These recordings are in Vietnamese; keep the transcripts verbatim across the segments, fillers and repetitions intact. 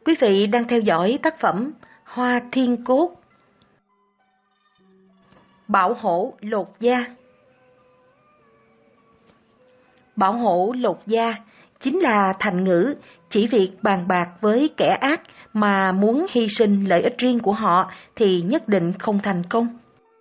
Quý vị đang theo dõi tác phẩm Hoa Thiên Cốt. Bảo hổ lột da. Bảo hổ lột da chính là thành ngữ chỉ việc bàn bạc với kẻ ác mà muốn hy sinh lợi ích riêng của họ thì nhất định không thành công.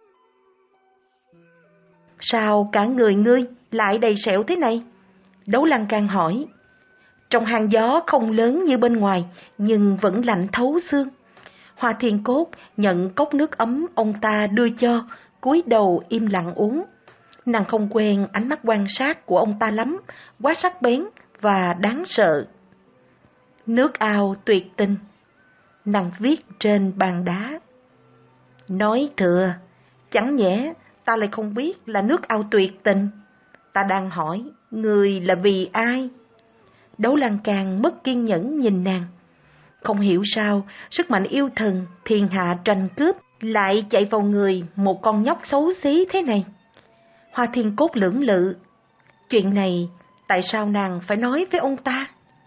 Sao cả người ngươi lại đầy sẹo thế này? Đấu Lăng Can hỏi. Trong hang gió không lớn như bên ngoài, nhưng vẫn lạnh thấu xương. Hoa Thiên Cốt nhận cốc nước ấm ông ta đưa cho, cúi đầu im lặng uống. Nàng không quen ánh mắt quan sát của ông ta lắm, quá sắc bén và đáng sợ. Nước ao tuyệt tình. Nàng viết trên bàn đá. Nói thừa, chẳng nhẽ ta lại không biết là nước ao tuyệt tình. Ta đang hỏi, người là vì ai? Đấu Lăng Can mất kiên nhẫn nhìn nàng. Không hiểu sao, sức mạnh yêu thần, thiên hạ tranh cướp lại chạy vào người một con nhóc xấu xí thế này. Hoa Thiên Cốt lưỡng lự. Chuyện này, tại sao nàng phải nói với ông ta?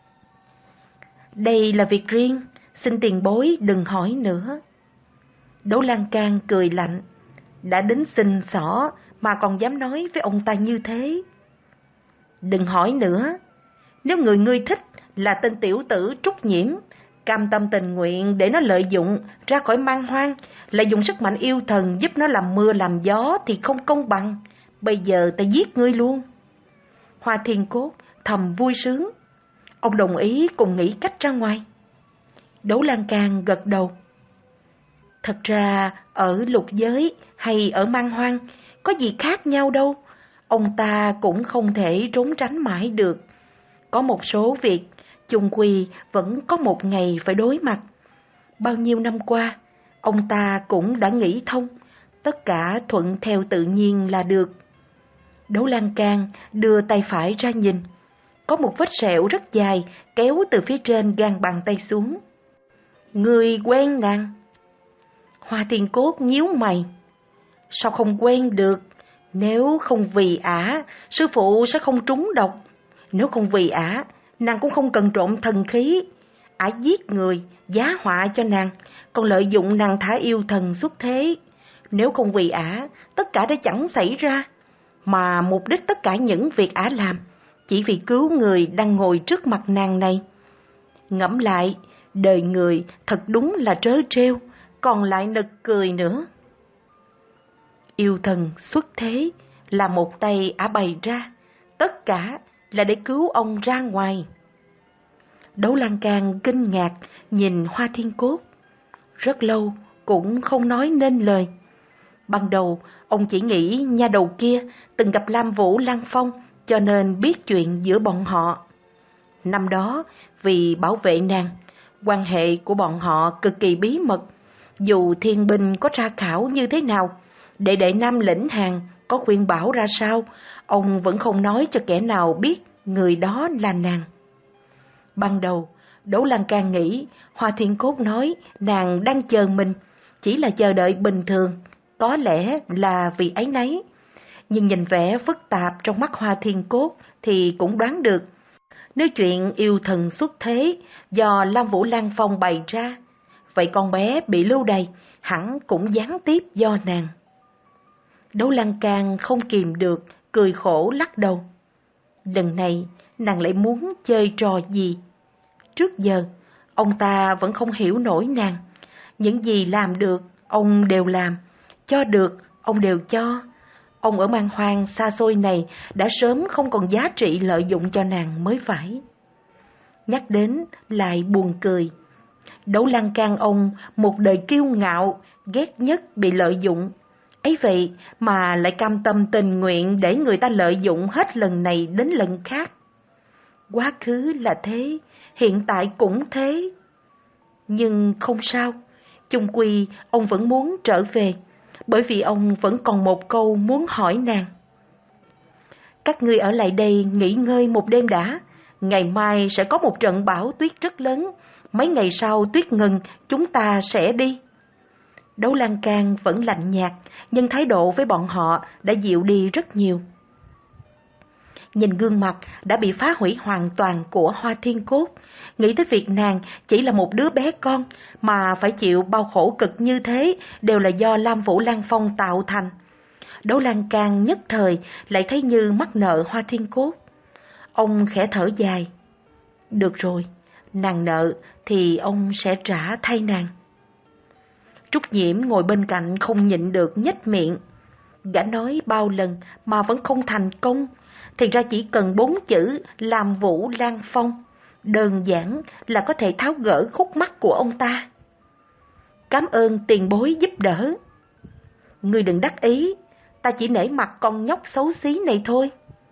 Đây là việc riêng, xin tiền bối đừng hỏi nữa. Đấu Lăng Can cười lạnh. Đã đến xin xỏ mà còn dám nói với ông ta như thế. Đừng hỏi nữa. Nếu người ngươi thích là tên tiểu tử Trúc Nhiễm, cam tâm tình nguyện để nó lợi dụng ra khỏi man hoang, lại dùng sức mạnh yêu thần giúp nó làm mưa làm gió thì không công bằng. Bây giờ ta giết ngươi luôn. Hoa Thiên Cốt thầm vui sướng. Ông đồng ý cùng nghĩ cách ra ngoài. Đấu Lăng Can gật đầu. Thật ra ở lục giới hay ở man hoang có gì khác nhau đâu. Ông ta cũng không thể trốn tránh mãi được. Có một số việc chung quy vẫn có một ngày phải đối mặt. Bao nhiêu năm qua, ông ta cũng đã nghĩ thông, tất cả thuận theo tự nhiên là được. Đấu Lăng Can đưa tay phải ra nhìn. Có một vết sẹo rất dài kéo từ phía trên gan bàn tay xuống. Người quen nàng? Hoa Thiên Cốt nhíu mày. Sao không quen được? Nếu không vì ả, sư phụ sẽ không trúng độc. Nếu không vì ả, nàng cũng không cần trộm thần khí. Ả giết người, giá họa cho nàng, còn lợi dụng nàng thả yêu thần xuất thế. Nếu không vì ả, tất cả đã chẳng xảy ra. Mà mục đích tất cả những việc ả làm, chỉ vì cứu người đang ngồi trước mặt nàng này. Ngẫm lại, đời người thật đúng là trớ trêu, còn lại nực cười nữa. Yêu thần xuất thế là một tay ả bày ra, tất cả là để cứu ông ra ngoài. Đấu Lăng Can kinh ngạc nhìn Hoa Thiên Cốt. Rất lâu cũng không nói nên lời. Ban đầu ông chỉ nghĩ nha đầu kia từng gặp Lam Vũ Lăng Phong, cho nên biết chuyện giữa bọn họ. Năm đó vì bảo vệ nàng, quan hệ của bọn họ cực kỳ bí mật. Dù thiên binh có tra khảo như thế nào, đệ đệ Nam lĩnh hàng có khuyên bảo ra sao, ông vẫn không nói cho kẻ nào biết người đó là nàng. Ban đầu, Đấu Lăng Can nghĩ Hoa Thiên Cốt nói nàng đang chờ mình, chỉ là chờ đợi bình thường, có lẽ là vì áy náy. Nhưng nhìn vẻ phức tạp trong mắt Hoa Thiên Cốt thì cũng đoán được. Nếu chuyện yêu thần xuất thế do Lam Vũ Lăng Phong bày ra, vậy con bé bị lưu đày hẳn cũng gián tiếp do nàng. Đấu Lăng Can không kìm được, cười khổ lắc đầu. Lần này nàng lại muốn chơi trò gì? Trước giờ, ông ta vẫn không hiểu nổi nàng. Những gì làm được, ông đều làm. Cho được, ông đều cho. Ông ở man hoang xa xôi này đã sớm không còn giá trị lợi dụng cho nàng mới phải. Nhắc đến lại buồn cười. Đấu Lăng Can ông một đời kiêu ngạo, ghét nhất bị lợi dụng. Ấy vậy mà lại cam tâm tình nguyện để người ta lợi dụng hết lần này đến lần khác. Quá khứ là thế, hiện tại cũng thế. Nhưng không sao, chung quy ông vẫn muốn trở về, bởi vì ông vẫn còn một câu muốn hỏi nàng. Các ngươi ở lại đây nghỉ ngơi một đêm đã, ngày mai sẽ có một trận bão tuyết rất lớn, mấy ngày sau tuyết ngừng, chúng ta sẽ đi. Đấu Lăng Can vẫn lạnh nhạt, nhưng thái độ với bọn họ đã dịu đi rất nhiều. nhìn gương mặt đã bị phá hủy hoàn toàn của Hoa Thiên Cốt, nghĩ tới việc nàng chỉ là một đứa bé con mà phải chịu bao khổ cực như thế đều là do Lam Vũ Lan Phong tạo thành. Đấu Lan Can nhất thời lại thấy như mắc nợ Hoa Thiên Cốt. Ông khẽ thở dài. Được rồi, nàng nợ thì ông sẽ trả thay nàng. Trúc Nhiễm ngồi bên cạnh không nhịn được nhếch miệng. Gã nói bao lần mà vẫn không thành công, thì ra chỉ cần bốn chữ Lam Vũ Lan Phong, đơn giản là có thể tháo gỡ khúc mắc của ông ta. Cảm ơn tiền bối giúp đỡ. Ngươi đừng đắc ý, ta chỉ nể mặt con nhóc xấu xí này thôi.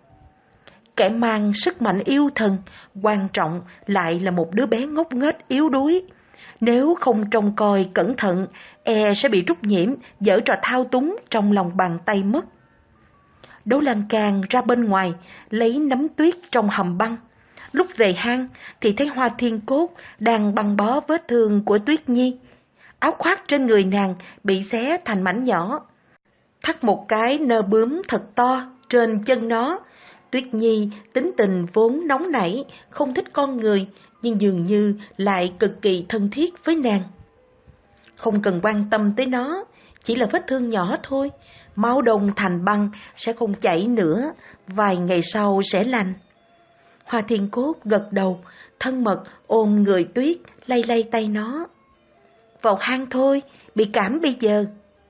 Kẻ mang sức mạnh yêu thần, quan trọng lại là một đứa bé ngốc nghếch yếu đuối. Nếu không trông coi cẩn thận, e sẽ bị Trúc Nhiễm giở trò thao túng trong lòng bàn tay mất. Đấu Lan Can ra bên ngoài, lấy nắm tuyết trong hầm băng. Lúc về hang thì thấy Hoa Thiên Cốt đang băng bó vết thương của Tuyết Nhi. Áo khoác trên người nàng bị xé thành mảnh nhỏ. Thắt một cái nơ bướm thật to trên chân nó. Tuyết Nhi tính tình vốn nóng nảy, không thích con người, nhưng dường như lại cực kỳ thân thiết với nàng. Không cần quan tâm tới nó, chỉ là vết thương nhỏ thôi, máu đông thành băng sẽ không chảy nữa, vài ngày sau sẽ lành. Hoa Thiên Cốt gật đầu, thân mật ôm người Tuyết, lay lay tay nó. Vào hang thôi, bị cảm bây giờ.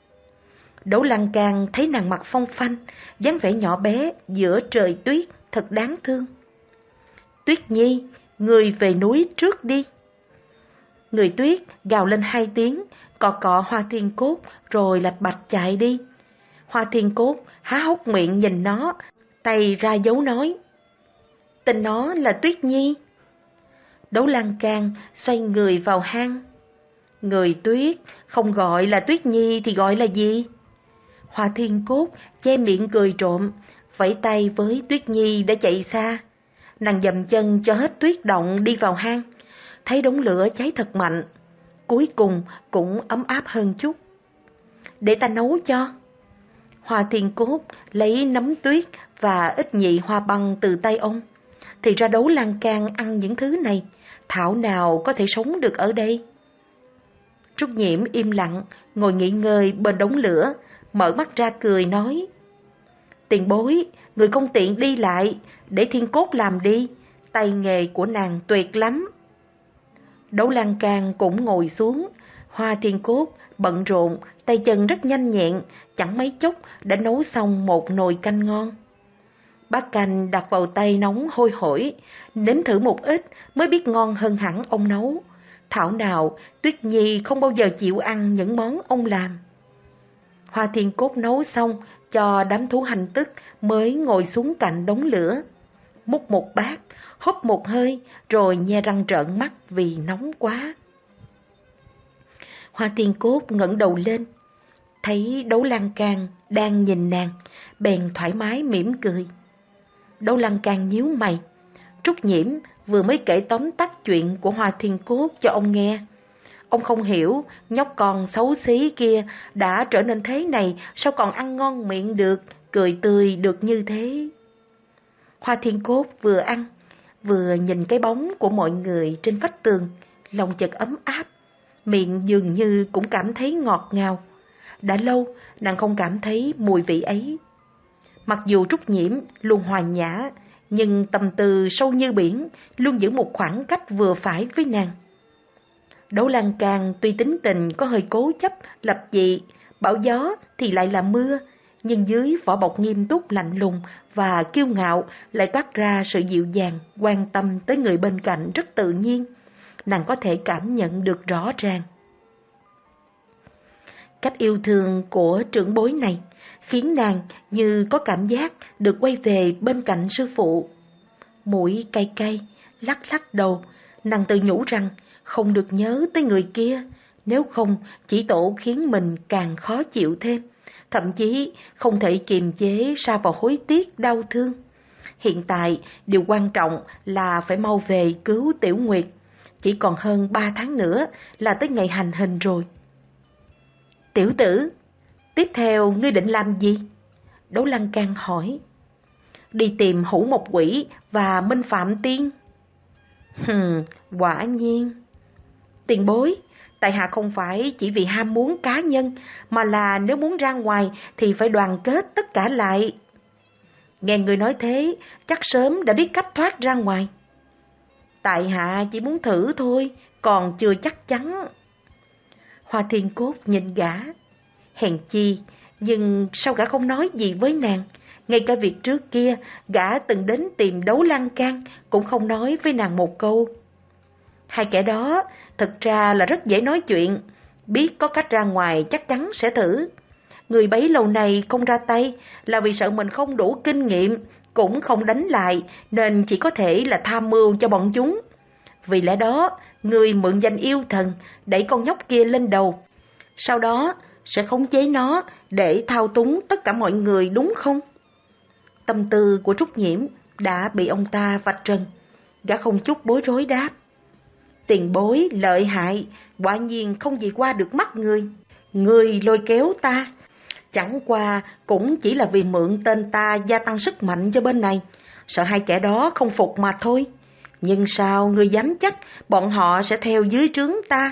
Đấu Lan Can thấy nàng mặt phong phanh, dáng vẻ nhỏ bé giữa trời tuyết, thật đáng thương. Tuyết Nhi, người về núi trước đi. Người Tuyết gào lên hai tiếng, cọ cọ Hoa Thiên Cốt rồi lạch bạch chạy đi. Hoa Thiên Cốt há hốc miệng nhìn nó, tay ra dấu nói. Tên nó là Tuyết Nhi. Đấu Lan Can xoay người vào hang. Người Tuyết không gọi là Tuyết Nhi thì gọi là gì? Hoa Thiên Cốt che miệng cười trộm, vẫy tay với Tuyết Nhi đã chạy xa. Nàng dậm chân cho hết tuyết động đi vào hang, thấy đống lửa cháy thật mạnh, cuối cùng cũng ấm áp hơn chút. Để ta nấu cho. Hoa Thiên Cốt lấy nấm tuyết và ít nhị hoa băng từ tay ông. Thì ra Đấu Lan Can ăn những thứ này, thảo nào có thể sống được ở đây. Trúc Nhiễm im lặng, ngồi nghỉ ngơi bên đống lửa, mở mắt ra cười nói. Tiền bối, người không tiện đi lại, để Thiên Cốt làm đi, tay nghề của nàng tuyệt lắm. Đấu Lan Can cũng ngồi xuống, Hoa Thiên Cốt bận rộn, tay chân rất nhanh nhẹn, chẳng mấy chốc đã nấu xong một nồi canh ngon. Bát canh đặt vào tay nóng hôi hổi, nếm thử một ít mới biết ngon hơn hẳn ông nấu. Thảo nào Tuyết Nhi không bao giờ chịu ăn những món ông làm. Hoa Thiên Cốt nấu xong cho đám thú hành tức mới ngồi xuống cạnh đống lửa. Múc một bát, húp một hơi rồi nhe răng trợn mắt vì nóng quá. Hoa Thiên Cốt ngẩng đầu lên, thấy Đấu Lan Can đang nhìn nàng, bèn thoải mái mỉm cười. Đấu Lan Can nhíu mày. Trúc Nhiễm vừa mới kể tóm tắt chuyện của Hoa Thiên Cốt cho ông nghe. Ông không hiểu nhóc con xấu xí kia đã trở nên thế này, sao còn ăn ngon miệng được, cười tươi được như thế. Hoa Thiên Cốt vừa ăn, vừa nhìn cái bóng của mọi người trên vách tường, lòng chợt ấm áp, miệng dường như cũng cảm thấy ngọt ngào. Đã lâu nàng không cảm thấy mùi vị ấy. Mặc dù Trúc Nhiễm luôn hòa nhã, nhưng tâm tư sâu như biển, luôn giữ một khoảng cách vừa phải với nàng. Đấu Lan Can tuy tính tình có hơi cố chấp, lập dị, bão gió thì lại là mưa, nhưng dưới vỏ bọc nghiêm túc lạnh lùng và kiêu ngạo lại toát ra sự dịu dàng, quan tâm tới người bên cạnh rất tự nhiên. Nàng có thể cảm nhận được rõ ràng. Cách yêu thương của trưởng bối này khiến nàng như có cảm giác được quay về bên cạnh sư phụ. Mũi cay cay, lắc lắc đầu, nàng tự nhủ rằng không được nhớ tới người kia, nếu không chỉ tổ khiến mình càng khó chịu thêm, thậm chí không thể kiềm chế sa vào hối tiếc đau thương. Hiện tại, điều quan trọng là phải mau về cứu Tiểu Nguyệt, chỉ còn hơn ba tháng nữa là tới ngày hành hình rồi. Tiểu tử, tiếp theo ngươi định làm gì? Đấu Lan Can hỏi. đi tìm Hữu Mộc Quỷ và Minh Phạm Tiên. Hừm, quả nhiên. Tiền bối, tại hạ không phải chỉ vì ham muốn cá nhân, mà là nếu muốn ra ngoài thì phải đoàn kết tất cả lại. Nghe người nói thế, chắc sớm đã biết cách thoát ra ngoài. Tại hạ chỉ muốn thử thôi, còn chưa chắc chắn. Hoa Thiên Cốt nhìn gã. Hèn chi, nhưng sao gã không nói gì với nàng? Ngay cả việc trước kia, gã từng đến tìm Đấu Lăng Can cũng không nói với nàng một câu. Hai kẻ đó thật ra là rất dễ nói chuyện, biết có cách ra ngoài chắc chắn sẽ thử. Người bấy lâu này không ra tay là vì sợ mình không đủ kinh nghiệm, cũng không đánh lại, nên chỉ có thể là tham mưu cho bọn chúng. Vì lẽ đó, người mượn danh yêu thần đẩy con nhóc kia lên đầu, sau đó sẽ khống chế nó để thao túng tất cả mọi người, đúng không? Tâm tư của Trúc Nhiễm đã bị ông ta vạch trần. Gã không chút bối rối đáp: Tiền bối lợi hại, quả nhiên không gì qua được mắt người. Người lôi kéo ta, chẳng qua cũng chỉ là vì mượn tên ta gia tăng sức mạnh cho bên này, sợ hai kẻ đó không phục mà thôi. Nhưng sao người dám chắc bọn họ sẽ theo dưới trướng ta?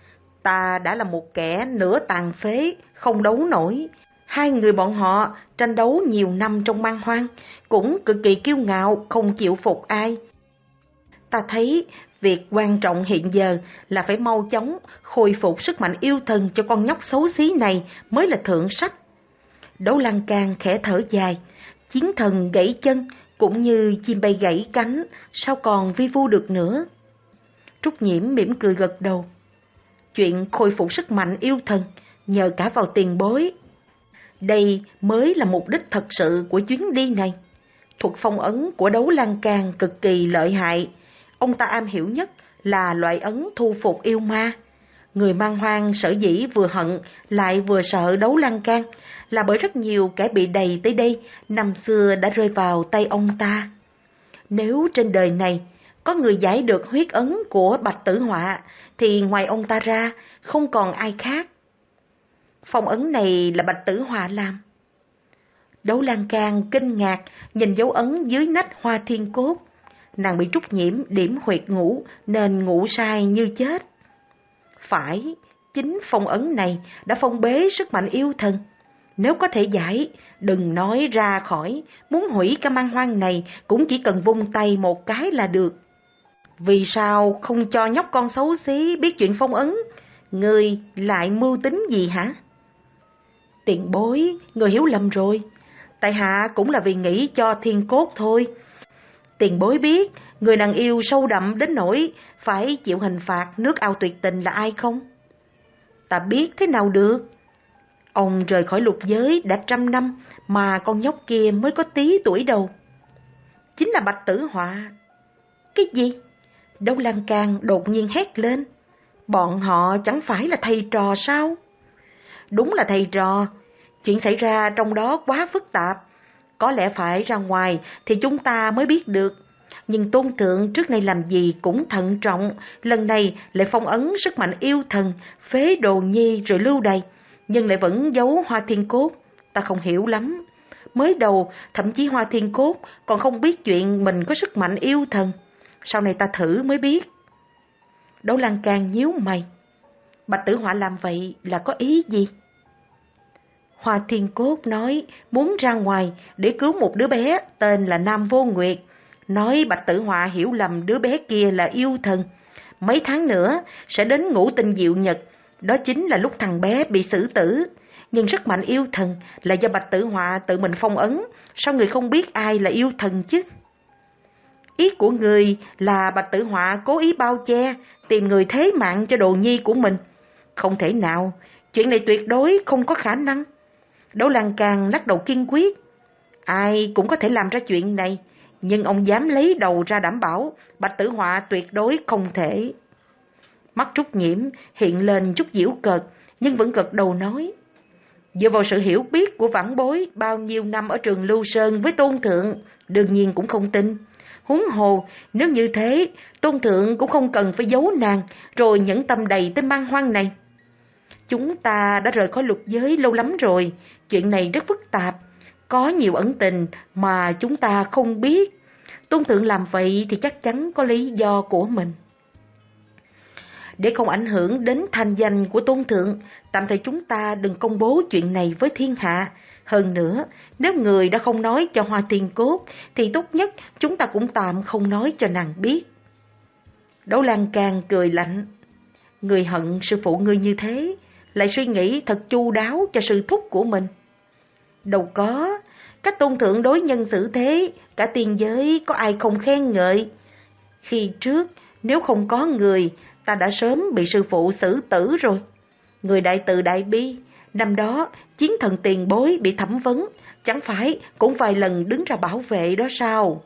Ta đã là một kẻ nửa tàn phế, không đấu nổi. Hai người bọn họ tranh đấu nhiều năm trong man hoang, cũng cực kỳ kiêu ngạo, không chịu phục ai. Ta thấy việc quan trọng hiện giờ là phải mau chóng khôi phục sức mạnh yêu thần cho con nhóc xấu xí này mới là thượng sách. Đấu Lăng Can khẽ thở dài, chiến thần gãy chân cũng như chim bay gãy cánh, sao còn vi vu được nữa. Trúc Nhiễm mỉm cười gật đầu. Chuyện khôi phục sức mạnh yêu thần nhờ cả vào tiền bối. Đây mới là mục đích thật sự của chuyến đi này. Thuật phong ấn của Đấu Lăng Can cực kỳ lợi hại. Ông ta am hiểu nhất là loại ấn thu phục yêu ma. Người man hoang sở dĩ vừa hận lại vừa sợ Đấu Lăng Can là bởi rất nhiều kẻ bị đầy tới đây năm xưa đã rơi vào tay ông ta. Nếu trên đời này có người giải được huyết ấn của Bạch Tử Họa thì ngoài ông ta ra không còn ai khác. Phong ấn này là Bạch Tử Họa làm. Đấu Lăng Can kinh ngạc nhìn dấu ấn dưới nách Hoa Thiên Cốt. Nàng bị Trúc Nhiễm điểm huyệt ngủ nên ngủ sai như chết. Phải, chính phong ấn này đã phong bế sức mạnh yêu thần. Nếu có thể giải, đừng nói ra khỏi, muốn hủy cả man hoang này cũng chỉ cần vung tay một cái là được. Vì sao không cho nhóc con xấu xí biết chuyện phong ấn? Người lại mưu tính gì hả? Tiền bối, người hiểu lầm rồi. Tại hạ cũng là vì nghĩ cho Thiên Cốt thôi. Tiền bối biết người nàng yêu sâu đậm đến nỗi phải chịu hình phạt nước ao tuyệt tình là ai không? Ta biết thế nào được. Ông rời khỏi lục giới đã trăm năm mà con nhóc kia mới có tí tuổi đầu. Chính là Bạch Tử Họa. Cái gì? Đấu Lăng Can đột nhiên hét lên. Bọn họ chẳng phải là thầy trò sao? Đúng là thầy trò. Chuyện xảy ra trong đó quá phức tạp. Có lẽ phải ra ngoài thì chúng ta mới biết được. Nhưng Tôn Thượng trước nay làm gì cũng thận trọng. Lần này lại phong ấn sức mạnh yêu thần, phế Đồ Nhi rồi lưu đày. Nhưng lại vẫn giấu Hoa Thiên Cốt. Ta không hiểu lắm. Mới đầu thậm chí Hoa Thiên Cốt còn không biết chuyện mình có sức mạnh yêu thần. Sau này ta thử mới biết. Đấu Lăng Can nhíu mày. Bạch Tử Họa làm vậy là có ý gì? Hoa Thiên Cốt nói muốn ra ngoài để cứu một đứa bé tên là Nam Vô Nguyệt. Nói Bạch Tử Họa hiểu lầm đứa bé kia là yêu thần. Mấy tháng nữa sẽ đến ngũ tinh diệu nhật. Đó chính là lúc thằng bé bị xử tử. Nhưng sức mạnh yêu thần là do Bạch Tử Họa tự mình phong ấn. Sao người không biết ai là yêu thần chứ? Ý của người là Bạch Tử Họa cố ý bao che, tìm người thế mạng cho Đồ Nhi của mình. Không thể nào, chuyện này tuyệt đối không có khả năng. Đấu Lăng Can lắc đầu kiên quyết. Ai cũng có thể làm ra chuyện này, nhưng ông dám lấy đầu ra đảm bảo Bạch Tử Họa tuyệt đối không thể. Mắt Trúc Nhiễm hiện lên chút giễu cợt, nhưng vẫn gật đầu nói. Dựa vào sự hiểu biết của vãn bối bao nhiêu năm ở trường Lưu Sơn với Tôn Thượng, đương nhiên cũng không tin. Huống hồ, nếu như thế, Tôn Thượng cũng không cần phải giấu nàng, rồi nhẫn tâm đầy tới man hoang này. Chúng ta đã rời khỏi lục giới lâu lắm rồi, chuyện này rất phức tạp. Có nhiều ẩn tình mà chúng ta không biết. Tôn Thượng làm vậy thì chắc chắn có lý do của mình. Để không ảnh hưởng đến thanh danh của Tôn Thượng, tạm thời chúng ta đừng công bố chuyện này với thiên hạ. Hơn nữa, nếu người đã không nói cho Hoa Thiên Cốt, thì tốt nhất chúng ta cũng tạm không nói cho nàng biết. Đấu Lan Can cười lạnh. Người hận sư phụ ngươi như thế, lại suy nghĩ thật chu đáo cho sư thúc của mình. Đâu có, cách Tôn Thượng đối nhân xử thế, cả tiên giới có ai không khen ngợi. Khi trước, nếu không có người, ta đã sớm bị sư phụ xử tử rồi. Người đại từ đại bi, năm đó chiến thần tiền bối bị thẩm vấn, chẳng phải cũng vài lần đứng ra bảo vệ đó sao?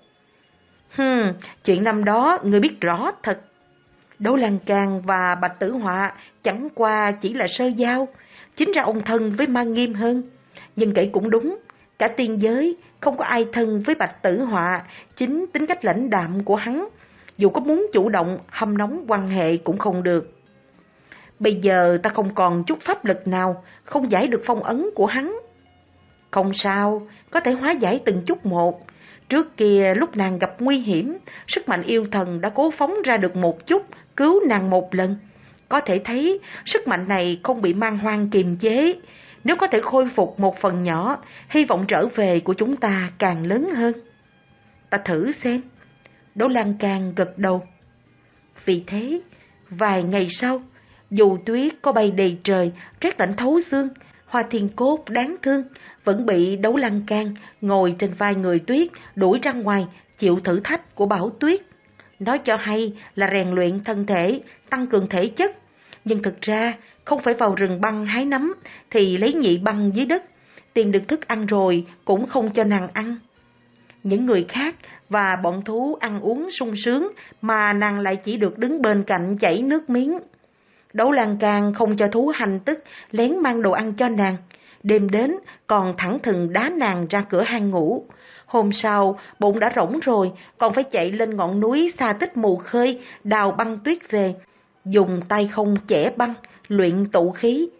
Hừm, chuyện năm đó người biết rõ thật. Đấu Lan Can và Bạch Tử Họa chẳng qua chỉ là sơ giao, chính ra ông thân với Ma Nghiêm hơn. Nhưng kể cũng đúng, cả tiên giới không có ai thân với Bạch Tử Họa, chính tính cách lãnh đạm của hắn, dù có muốn chủ động hâm nóng quan hệ cũng không được. Bây giờ ta không còn chút pháp lực nào, không giải được phong ấn của hắn. Không sao, có thể hóa giải từng chút một. Trước kia lúc nàng gặp nguy hiểm, sức mạnh yêu thần đã cố phóng ra được một chút, cứu nàng một lần. Có thể thấy sức mạnh này không bị man hoang kiềm chế. Nếu có thể khôi phục một phần nhỏ, hy vọng trở về của chúng ta càng lớn hơn. Ta thử xem. Đấu Lan Can gật đầu. Vì thế, vài ngày sau, dù tuyết có bay đầy trời, rét lạnh thấu xương, Hoa Thiên Cốt đáng thương vẫn bị Đấu Lan Can ngồi trên vai người tuyết đuổi ra ngoài chịu thử thách của bão tuyết. Nói cho hay là rèn luyện thân thể, tăng cường thể chất, nhưng thực ra không phải vào rừng băng hái nấm thì lấy nhị băng dưới đất, tìm được thức ăn rồi cũng không cho nàng ăn. Những người khác và bọn thú ăn uống sung sướng mà nàng lại chỉ được đứng bên cạnh chảy nước miếng. Đấu Lan Can không cho thú hành tức, lén mang đồ ăn cho nàng. Đêm đến còn thẳng thừng đá nàng ra cửa hang ngủ. Hôm sau bụng đã rỗng rồi, còn phải chạy lên ngọn núi Sa Tích Mù Khơi đào băng tuyết về, dùng tay không chẻ băng, luyện tụ khí.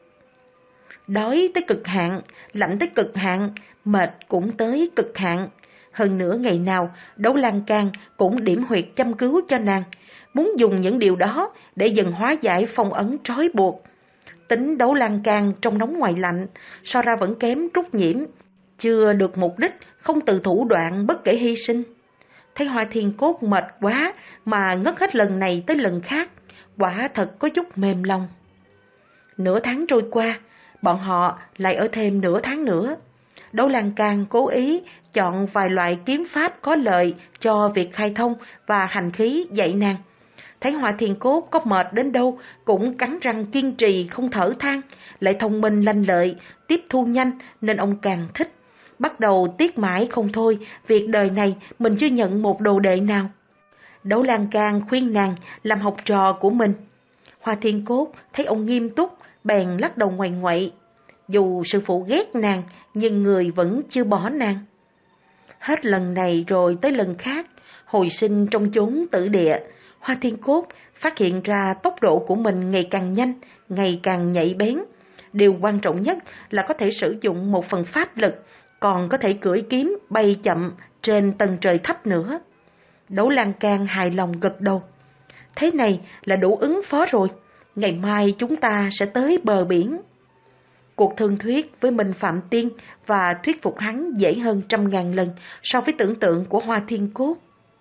Đói tới cực hạn, lạnh tới cực hạn, mệt cũng tới cực hạn. Hơn nữa ngày nào Đấu Lan Can cũng điểm huyệt châm cứu cho nàng, muốn dùng những điều đó để dần hóa giải phong ấn trói buộc. Tính Đấu Lan Can trong nóng ngoài lạnh, so ra vẫn kém Trúc Nhiễm, chưa được mục đích, không từ thủ đoạn bất kể hy sinh. Thấy Hoa Thiên Cốt mệt quá mà ngất hết lần này tới lần khác, quả thật có chút mềm lòng. Nửa tháng trôi qua, bọn họ lại ở thêm nửa tháng nữa. Đấu Lan Can cố ý chọn vài loại kiếm pháp có lợi cho việc khai thông và hành khí dạy nàng. Thấy Hoa Thiên Cốt có mệt đến đâu cũng cắn răng kiên trì không thở than, lại thông minh lanh lợi, tiếp thu nhanh nên ông càng thích. Bắt đầu tiếc mãi không thôi, việc đời này mình chưa nhận một đồ đệ nào. Đấu Lan Can khuyên nàng làm học trò của mình. Hoa Thiên Cốt thấy ông nghiêm túc, bèn lắc đầu ngoằn ngoậy. Dù sư phụ ghét nàng, nhưng người vẫn chưa bỏ nàng. Hết lần này rồi tới lần khác, hồi sinh trong chốn tử địa, Hoa Thiên Cốt phát hiện ra tốc độ của mình ngày càng nhanh, ngày càng nhạy bén. Điều quan trọng nhất là có thể sử dụng một phần pháp lực, còn có thể cưỡi kiếm bay chậm trên tầng trời thấp nữa. Đấu Lan Can hài lòng gật đầu. Thế này là đủ ứng phó rồi, ngày mai chúng ta sẽ tới bờ biển. Cuộc thương thuyết với Minh Phạm Tiên và thuyết phục hắn dễ hơn trăm ngàn lần so với tưởng tượng của Hoa Thiên Cốt.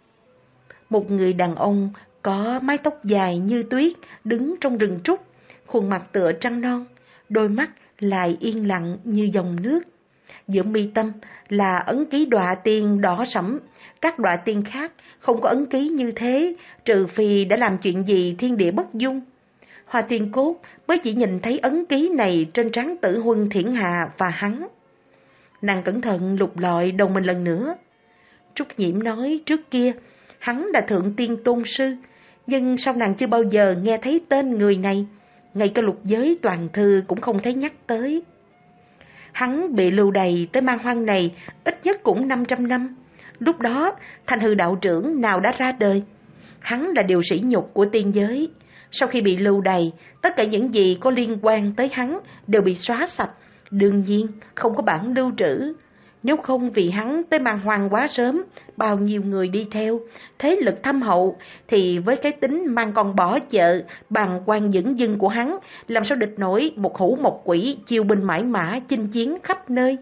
Một người đàn ông có mái tóc dài như tuyết đứng trong rừng trúc, khuôn mặt tựa trăng non, đôi mắt lại yên lặng như dòng nước. Giữa mi tâm là ấn ký đọa tiên đỏ sẫm, các đọa tiên khác không có ấn ký như thế, trừ phi đã làm chuyện gì thiên địa bất dung. Hoa Thiên Cốt mới chỉ nhìn thấy ấn ký này trên trán Tử Huân Thiển Hạ và hắn. Nàng cẩn thận lục lọi đầu mình lần nữa. Trúc Nhiễm nói trước kia hắn là thượng tiên tôn sư, nhưng sao nàng chưa bao giờ nghe thấy tên người này, ngay cả lục giới toàn thư cũng không thấy nhắc tới. Hắn bị lưu đày tới Man Hoang này ít nhất cũng năm trăm năm. Lúc đó Thanh Hư đạo trưởng nào đã ra đời. Hắn là điều sỉ nhục của tiên giới. Sau khi bị lưu đày, tất cả những gì có liên quan tới hắn đều bị xóa sạch, đương nhiên không có bản lưu trữ. Nếu không vì hắn tới Man Hoang quá sớm, bao nhiêu người đi theo, thế lực thâm hậu, thì với cái tính mang con bỏ chợ, bàng quan dửng dưng của hắn, làm sao địch nổi một hữu một quỷ chiêu binh mãi mã chinh chiến khắp nơi.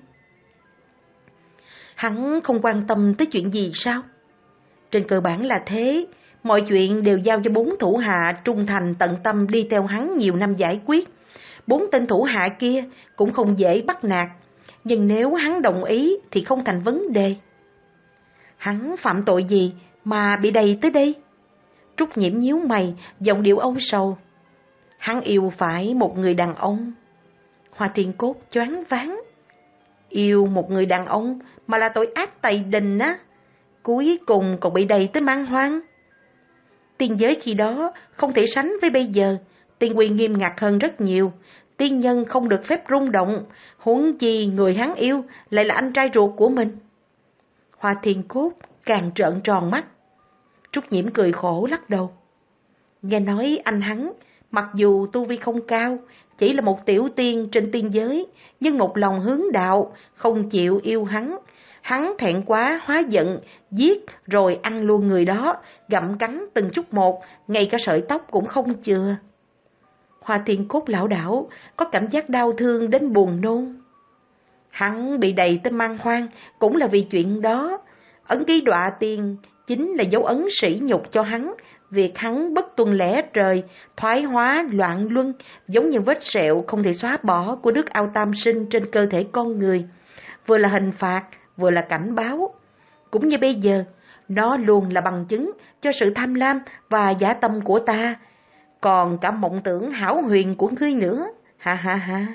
Hắn không quan tâm tới chuyện gì sao? Trên cơ bản là thế, mọi chuyện đều giao cho bốn thủ hạ trung thành tận tâm đi theo hắn nhiều năm giải quyết. Bốn tên thủ hạ kia cũng không dễ bắt nạt, nhưng nếu hắn đồng ý thì không thành vấn đề. Hắn phạm tội gì mà bị đầy tới đây? Trúc Nhiễm nhíu mày, giọng điệu âu sầu. Hắn yêu phải một người đàn ông. Hoa Thiên Cốt choáng váng. Yêu một người đàn ông mà là tội ác tày đình á, cuối cùng còn bị đầy tới Man Hoang. Tiên giới khi đó không thể sánh với bây giờ, tiên quy nghiêm ngặt hơn rất nhiều. Tiên nhân không được phép rung động, huống chi người hắn yêu lại là anh trai ruột của mình. Hoa Thiên Cốt càng trợn tròn mắt. Trúc Nhiễm cười khổ lắc đầu. Nghe nói anh hắn, mặc dù tu vi không cao, chỉ là một tiểu tiên trên tiên giới, nhưng một lòng hướng đạo, không chịu yêu hắn. Hắn thẹn quá hóa giận, giết rồi ăn luôn người đó, gặm cắn từng chút một, ngay cả sợi tóc cũng không chừa. Hoa Thiên Cốt lảo đảo, có cảm giác đau thương đến buồn nôn. Hắn bị đầy tới Man Hoang cũng là vì chuyện đó. Ấn ký đọa tiên chính là dấu ấn sỉ nhục cho hắn. Việc hắn bất tuân lẽ trời, thoái hóa, loạn luân, giống như vết sẹo không thể xóa bỏ của đức ao tam sinh trên cơ thể con người. Vừa là hình phạt, vừa là cảnh báo. Cũng như bây giờ, nó luôn là bằng chứng cho sự tham lam và dã tâm của ta. Còn cả mộng tưởng hão huyền của ngươi nữa, ha ha ha.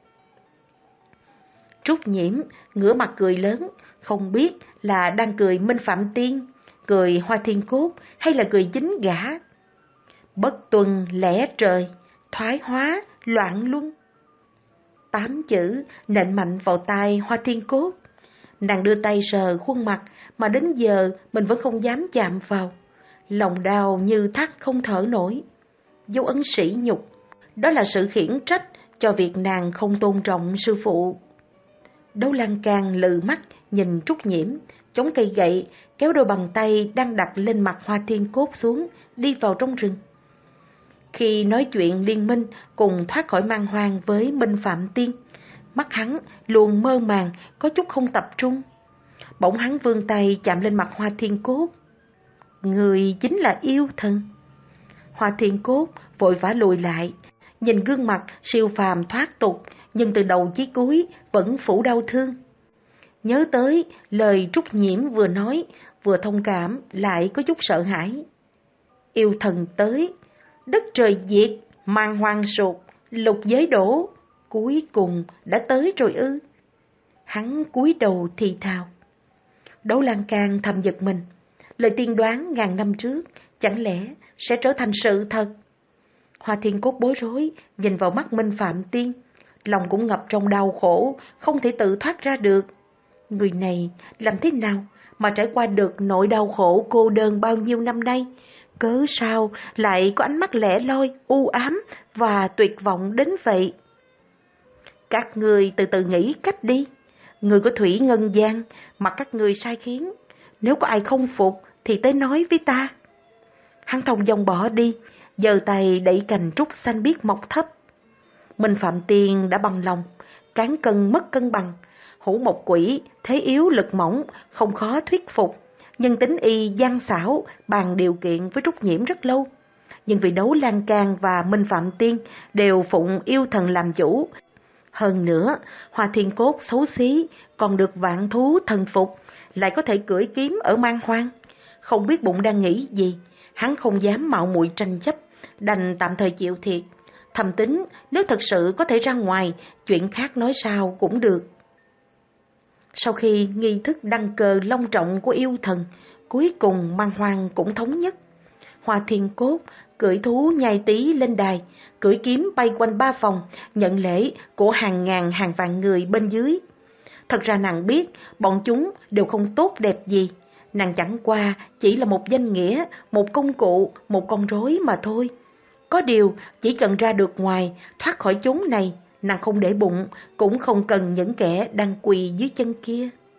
Trúc Nhiễm ngửa mặt cười lớn, không biết là đang cười Minh Phạm Tiên, cười Hoa Thiên Cốt hay là cười chính gã. Bất tuân lẽ trời, thoái hóa, loạn luân. Tám chữ nện mạnh vào tai Hoa Thiên Cốt. Nàng đưa tay sờ khuôn mặt mà đến giờ mình vẫn không dám chạm vào. Lòng đau như thắt không thở nổi. Dấu ấn sỉ nhục, đó là sự khiển trách cho việc nàng không tôn trọng sư phụ. Đấu Lan Can lừ mắt nhìn Trúc Nhiễm, chống cây gậy, kéo đôi bàn tay đang đặt lên mặt Hoa Thiên Cốt xuống, đi vào trong rừng. Khi nói chuyện liên minh cùng thoát khỏi Man Hoang với Minh Phạm Tiên, mắt hắn luôn mơ màng, có chút không tập trung. Bỗng hắn vươn tay chạm lên mặt Hoa Thiên Cốt. Người chính là yêu thần. Hoa Thiên Cốt vội vã lùi lại, nhìn gương mặt siêu phàm thoát tục, nhưng từ đầu chí cuối vẫn phủ đau thương. Nhớ tới lời Trúc Nhiễm vừa nói, vừa thông cảm lại có chút sợ hãi. Yêu thần tới, đất trời diệt, Man Hoang sụt, lục giới đổ, cuối cùng đã tới rồi ư? Hắn cúi đầu thì thào. Đấu Lan Can thầm giật mình, lời tiên đoán ngàn năm trước chẳng lẽ sẽ trở thành sự thật? Hoa Thiên Cốt bối rối nhìn vào mắt Minh Phạm Tiên, lòng cũng ngập trong đau khổ, không thể tự thoát ra được. Người này làm thế nào mà trải qua được nỗi đau khổ cô đơn bao nhiêu năm nay? Cớ sao lại có ánh mắt lẻ loi, u ám và tuyệt vọng đến vậy? Các người từ từ nghĩ cách đi. Người của Thủy Ngân Giang mà các người sai khiến, nếu có ai không phục thì tới nói với ta. Hắn thông dong bỏ đi, giơ tay đẩy cành trúc xanh biếc mọc thấp. Minh Phạm Tiên đã bằng lòng, cán cân mất cân bằng. Hữu một quỷ, thế yếu lực mỏng, không khó thuyết phục. Nhưng tính y gian xảo, bàn điều kiện với Trúc Nhiễm rất lâu. Nhưng vì Đấu Lan Can và Minh Phạm Tiên đều phụng yêu thần làm chủ. Hơn nữa, Hoa Thiên Cốt xấu xí, còn được vạn thú thần phục, lại có thể cưỡi kiếm ở Man Hoang. Không biết bụng đang nghĩ gì, hắn không dám mạo muội tranh chấp, đành tạm thời chịu thiệt. Thầm tính, nếu thật sự có thể ra ngoài, chuyện khác nói sao cũng được. Sau khi nghi thức đăng cờ long trọng của yêu thần, cuối cùng Man Hoang cũng thống nhất. Hoa Thiên Cốt cưỡi thú nhai tí lên đài, cưỡi kiếm bay quanh ba vòng, nhận lễ của hàng ngàn hàng vạn người bên dưới. Thật ra nàng biết, bọn chúng đều không tốt đẹp gì. Nàng chẳng qua chỉ là một danh nghĩa, một công cụ, một con rối mà thôi. Có điều, chỉ cần ra được ngoài, thoát khỏi chốn này, nàng không để bụng, cũng không cần những kẻ đang quỳ dưới chân kia.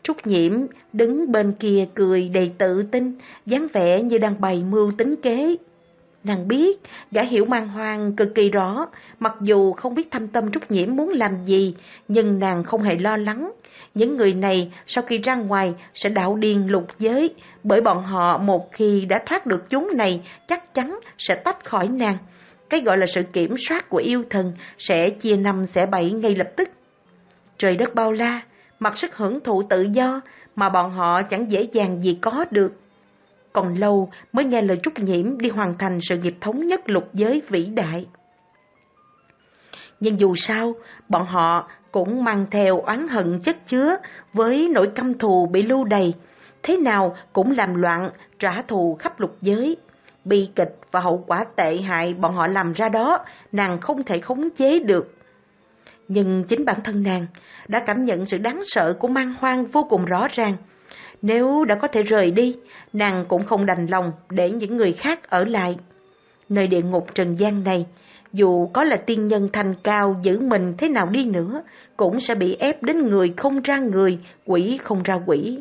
Trúc Nhiễm đứng bên kia cười đầy tự tin, dáng vẻ như đang bày mưu tính kế. Nàng biết, gã hiểu Man Hoang cực kỳ rõ, mặc dù không biết thâm tâm Trúc Nhiễm muốn làm gì, nhưng nàng không hề lo lắng. Những người này sau khi ra ngoài sẽ đạo điên lục giới, bởi bọn họ một khi đã thoát được chúng này chắc chắn sẽ tách khỏi nàng. Cái gọi là sự kiểm soát của yêu thần sẽ chia năm xẻ bảy ngay lập tức. Trời đất bao la, mặc sức hưởng thụ tự do mà bọn họ chẳng dễ dàng gì có được. Còn lâu mới nghe lời Trúc Nhiễm đi hoàn thành sự nghiệp thống nhất lục giới vĩ đại. Nhưng dù sao, bọn họ cũng mang theo oán hận chất chứa với nỗi căm thù bị lưu đày, thế nào cũng làm loạn trả thù khắp lục giới. Bi kịch và hậu quả tệ hại bọn họ làm ra đó, nàng không thể khống chế được. Nhưng chính bản thân nàng đã cảm nhận sự đáng sợ của Man Hoang vô cùng rõ ràng. Nếu đã có thể rời đi, nàng cũng không đành lòng để những người khác ở lại. Nơi địa ngục trần gian này, dù có là tiên nhân thành cao giữ mình thế nào đi nữa, cũng sẽ bị ép đến người không ra người, quỷ không ra quỷ.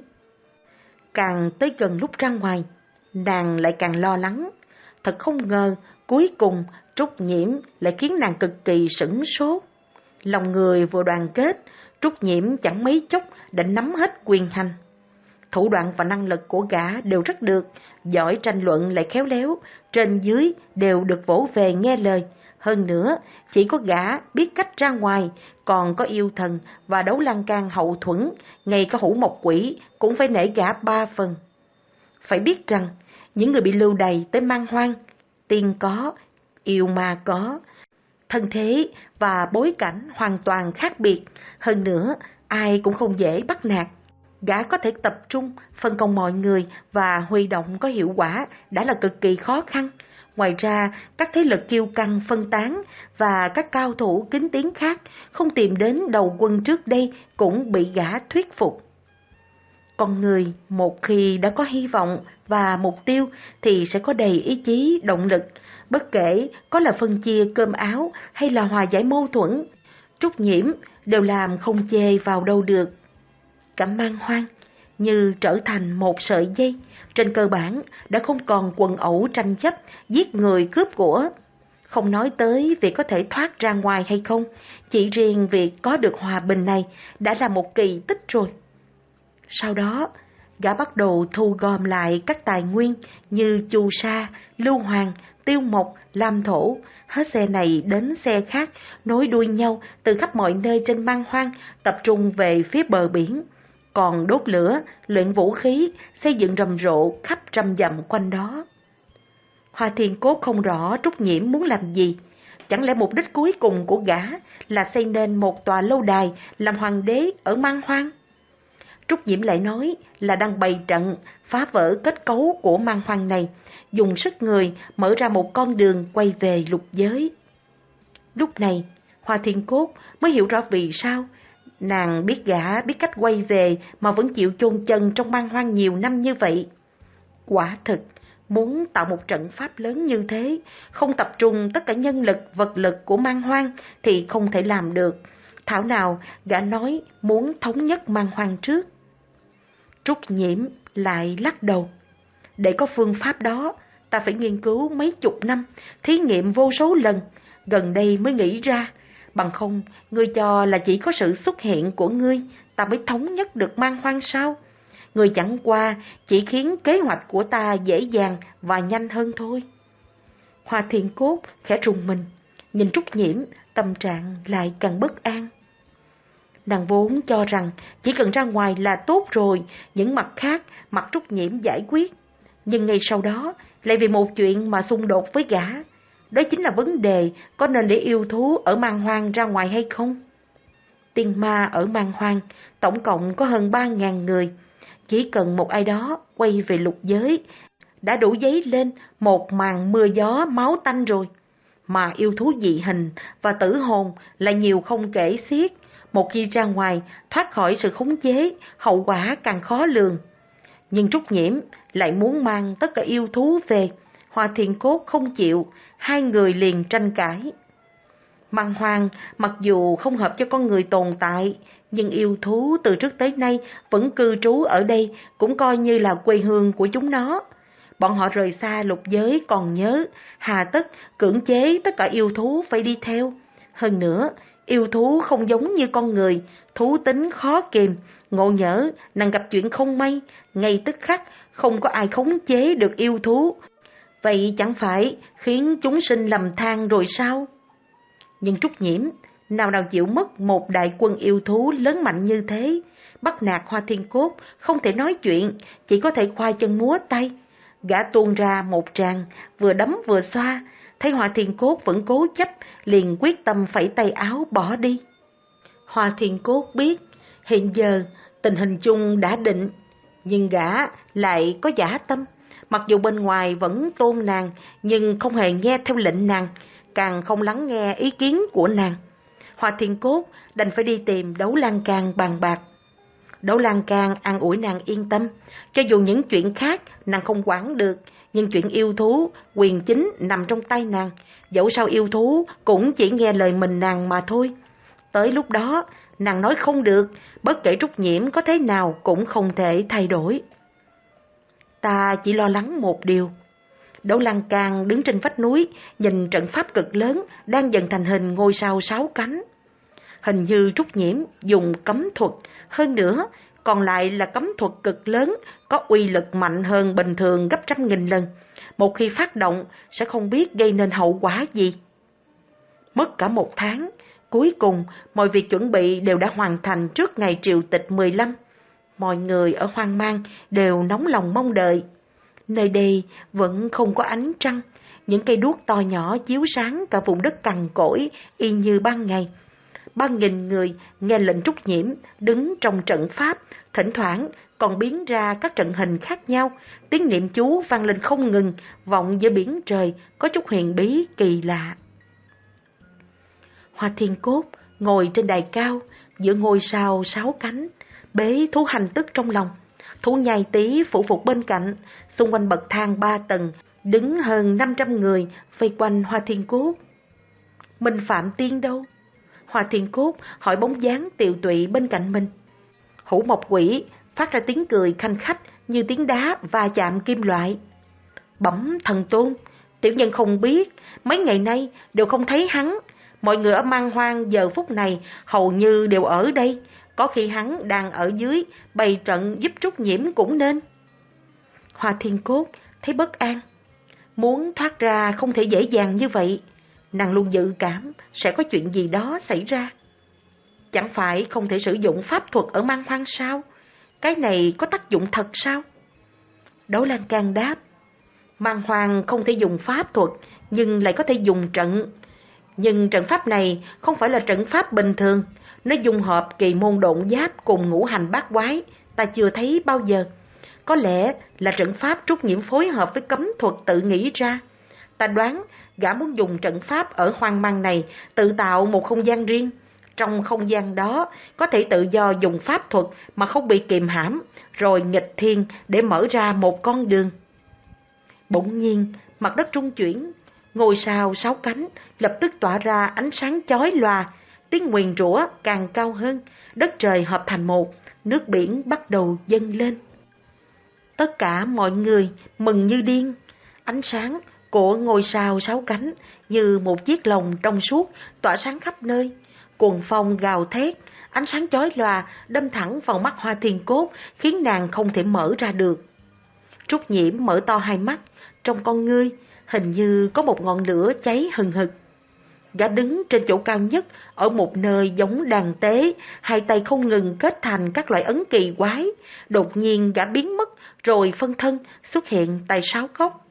Càng tới gần lúc ra ngoài, nàng lại càng lo lắng. Thật không ngờ, cuối cùng Trúc Nhiễm lại khiến nàng cực kỳ sửng sốt. Lòng người vừa đoàn kết, Trúc Nhiễm chẳng mấy chốc đã nắm hết quyền hành. Thủ đoạn và năng lực của gã đều rất được, giỏi tranh luận lại khéo léo, trên dưới đều được vỗ về nghe lời. Hơn nữa, chỉ có gã biết cách ra ngoài, còn có yêu thần và đấu lan can hậu thuẫn, ngay cả hữu mộc quỷ cũng phải nể gã ba phần. Phải biết rằng, những người bị lưu đày tới Man Hoang, tiên có, yêu ma có, thân thế và bối cảnh hoàn toàn khác biệt, hơn nữa ai cũng không dễ bắt nạt. Gã có thể tập trung, phân công mọi người và huy động có hiệu quả đã là cực kỳ khó khăn. Ngoài ra, các thế lực kiêu căng phân tán và các cao thủ kín tiếng khác không tìm đến đầu quân trước đây cũng bị gã thuyết phục. Con người một khi đã có hy vọng và mục tiêu thì sẽ có đầy ý chí, động lực, bất kể có là phân chia cơm áo hay là hòa giải mâu thuẫn. Trúc Nhiễm đều làm không chê vào đâu được. Cả Man Hoang như trở thành một sợi dây, trên cơ bản đã không còn quần ẩu tranh chấp, giết người cướp của. Không nói tới việc có thể thoát ra ngoài hay không, chỉ riêng việc có được hòa bình này đã là một kỳ tích rồi. Sau đó, gã bắt đầu thu gom lại các tài nguyên như chu sa, lưu hoàng, tiêu mộc, lam thổ, hết xe này đến xe khác, nối đuôi nhau từ khắp mọi nơi trên Man Hoang, tập trung về phía bờ biển. Còn đốt lửa, luyện vũ khí, xây dựng rầm rộ khắp trăm dặm quanh đó. Hoa Thiên Cốt không rõ Trúc Nhiễm muốn làm gì. Chẳng lẽ mục đích cuối cùng của gã là xây nên một tòa lâu đài làm hoàng đế ở Man Hoang? Trúc Nhiễm lại nói là đang bày trận phá vỡ kết cấu của Man Hoang này, dùng sức người mở ra một con đường quay về lục giới. Lúc này, Hoa Thiên Cốt mới hiểu rõ vì sao nàng biết gã biết cách quay về mà vẫn chịu chôn chân trong Man Hoang nhiều năm như vậy. Quả thực, muốn tạo một trận pháp lớn như thế, không tập trung tất cả nhân lực, vật lực của Man Hoang thì không thể làm được. Thảo nào gã nói muốn thống nhất Man Hoang trước. Trúc Nhiễm lại lắc đầu. Để có phương pháp đó, ta phải nghiên cứu mấy chục năm, thí nghiệm vô số lần, gần đây mới nghĩ ra. Bằng không, ngươi cho là chỉ có sự xuất hiện của ngươi, ta mới thống nhất được Man Hoang sao? Ngươi chẳng qua chỉ khiến kế hoạch của ta dễ dàng và nhanh hơn thôi. Hoa Thiên Cốt khẽ rùng mình, nhìn Trúc Nhiễm, tâm trạng lại càng bất an. Nàng vốn cho rằng chỉ cần ra ngoài là tốt rồi, những mặt khác mặt Trúc Nhiễm giải quyết. Nhưng ngay sau đó lại vì một chuyện mà xung đột với gã. Đó chính là vấn đề có nên để yêu thú ở Man Hoang ra ngoài hay không? Tiên ma ở Man Hoang tổng cộng có hơn ba ngàn người. Chỉ cần một ai đó quay về lục giới đã đủ dấy lên một màn mưa gió máu tanh rồi. Mà yêu thú dị hình và tử hồn là nhiều không kể xiết. Một khi ra ngoài thoát khỏi sự khống chế, hậu quả càng khó lường. Nhưng Trúc Nhiễm lại muốn mang tất cả yêu thú về. Hoa Thiên Cốt không chịu, hai người liền tranh cãi. Măng hoang mặc dù không hợp cho con người tồn tại, nhưng yêu thú từ trước tới nay vẫn cư trú ở đây, cũng coi như là quê hương của chúng nó. Bọn họ rời xa lục giới còn nhớ, hà tất cưỡng chế tất cả yêu thú phải đi theo. Hơn nữa, yêu thú không giống như con người, thú tính khó kìm, ngộ nhỡ nàng gặp chuyện không may, ngay tức khắc không có ai khống chế được yêu thú. Vậy chẳng phải khiến chúng sinh lầm than rồi sao? Nhưng Trúc Nhiễm nào nào chịu mất một đại quân yêu thú lớn mạnh như thế, bắt nạt Hoa Thiên Cốt, không thể nói chuyện, chỉ có thể khoai chân múa tay. Gã tuôn ra một tràng, vừa đấm vừa xoa, thấy Hoa Thiên Cốt vẫn cố chấp, liền quyết tâm phẩy tay áo bỏ đi. Hoa Thiên Cốt biết, hiện giờ tình hình chung đã định, nhưng gã lại có dã tâm, mặc dù bên ngoài vẫn tôn nàng, nhưng không hề nghe theo lệnh nàng, càng không lắng nghe ý kiến của nàng. Hoa Thiên Cốt đành phải đi tìm Đấu Lan Can bàn bạc. Đấu Lan Can an ủi nàng yên tâm, cho dù những chuyện khác nàng không quản được, nhưng chuyện yêu thú, quyền chính nằm trong tay nàng, dẫu sao yêu thú cũng chỉ nghe lời mình nàng mà thôi. Tới lúc đó, nàng nói không được, bất kể Trúc Nhiễm có thế nào cũng không thể thay đổi. Ta chỉ lo lắng một điều. Đấu Lan Can đứng trên vách núi, nhìn trận pháp cực lớn đang dần thành hình ngôi sao sáu cánh. Hình như Trúc Nhiễm dùng cấm thuật, hơn nữa còn lại là cấm thuật cực lớn, có uy lực mạnh hơn bình thường gấp trăm nghìn lần. Một khi phát động sẽ không biết gây nên hậu quả gì. Mất cả một tháng, cuối cùng mọi việc chuẩn bị đều đã hoàn thành trước ngày triều tịch mười lăm. Mọi người ở Hoang Mang đều nóng lòng mong đợi. Nơi đây vẫn không có ánh trăng, những cây đuốc to nhỏ chiếu sáng cả vùng đất cằn cỗi y như ban ngày. Ba nghìn người nghe lệnh Trúc Nhiễm đứng trong trận pháp, thỉnh thoảng còn biến ra các trận hình khác nhau, tiếng niệm chú vang lên không ngừng, vọng giữa biển trời có chút huyền bí kỳ lạ. Hoa Thiên Cốt ngồi trên đài cao giữa ngôi sao sáu cánh, bế thú hành tức trong lòng. Thú nhai tí phủ phục bên cạnh, xung quanh bậc thang ba tầng, đứng hơn năm trăm người vây quanh Hoa Thiên Cốt. Minh Phạm Tiên đâu? Hoa Thiên Cốt hỏi bóng dáng tiều tụy bên cạnh mình. Hữu Mộc Quỷ phát ra tiếng cười khanh khách như tiếng đá va chạm kim loại. Bẩm thần tôn, tiểu nhân không biết, mấy ngày nay đều không thấy hắn. Mọi người ở Man Hoang giờ phút này hầu như đều ở đây, có khi hắn đang ở dưới bày trận giúp Trúc Nhiễm cũng nên. Hoa Thiên Cốt thấy bất an, muốn thoát ra không thể dễ dàng như vậy. Nàng luôn dự cảm sẽ có chuyện gì đó xảy ra. Chẳng phải không thể sử dụng pháp thuật ở Man Hoang sao? Cái này có tác dụng thật sao? Đấu Lan Can đáp, Man Hoang không thể dùng pháp thuật, nhưng lại có thể dùng trận. Nhưng trận pháp này không phải là trận pháp bình thường, nó dung hợp kỳ môn độn giáp cùng ngũ hành bát quái, ta chưa thấy bao giờ. Có lẽ là trận pháp Trúc Nhiễm phối hợp với cấm thuật tự nghĩ ra. Ta đoán gã muốn dùng trận pháp ở Hoang Mang này tự tạo một không gian riêng. Trong không gian đó có thể tự do dùng pháp thuật mà không bị kìm hãm, rồi nghịch thiên để mở ra một con đường. Bỗng nhiên, mặt đất rung chuyển, ngôi sao sáu cánh lập tức tỏa ra ánh sáng chói lòa, tiếng nguyền rủa càng cao hơn, đất trời hợp thành một, nước biển bắt đầu dâng lên. Tất cả mọi người mừng như điên, ánh sáng của ngôi sao sáu cánh như một chiếc lồng trong suốt tỏa sáng khắp nơi. Cuồng phong gào thét, ánh sáng chói lòa đâm thẳng vào mắt Hoa Thiên Cốt, khiến nàng không thể mở ra được. Trúc Nhiễm mở to hai mắt, trong con ngươi hình như có một ngọn lửa cháy hừng hực. Gã đứng trên chỗ cao nhất, ở một nơi giống đàn tế, hai tay không ngừng kết thành các loại ấn kỳ quái. Đột nhiên gã biến mất, rồi phân thân xuất hiện tại sáu góc.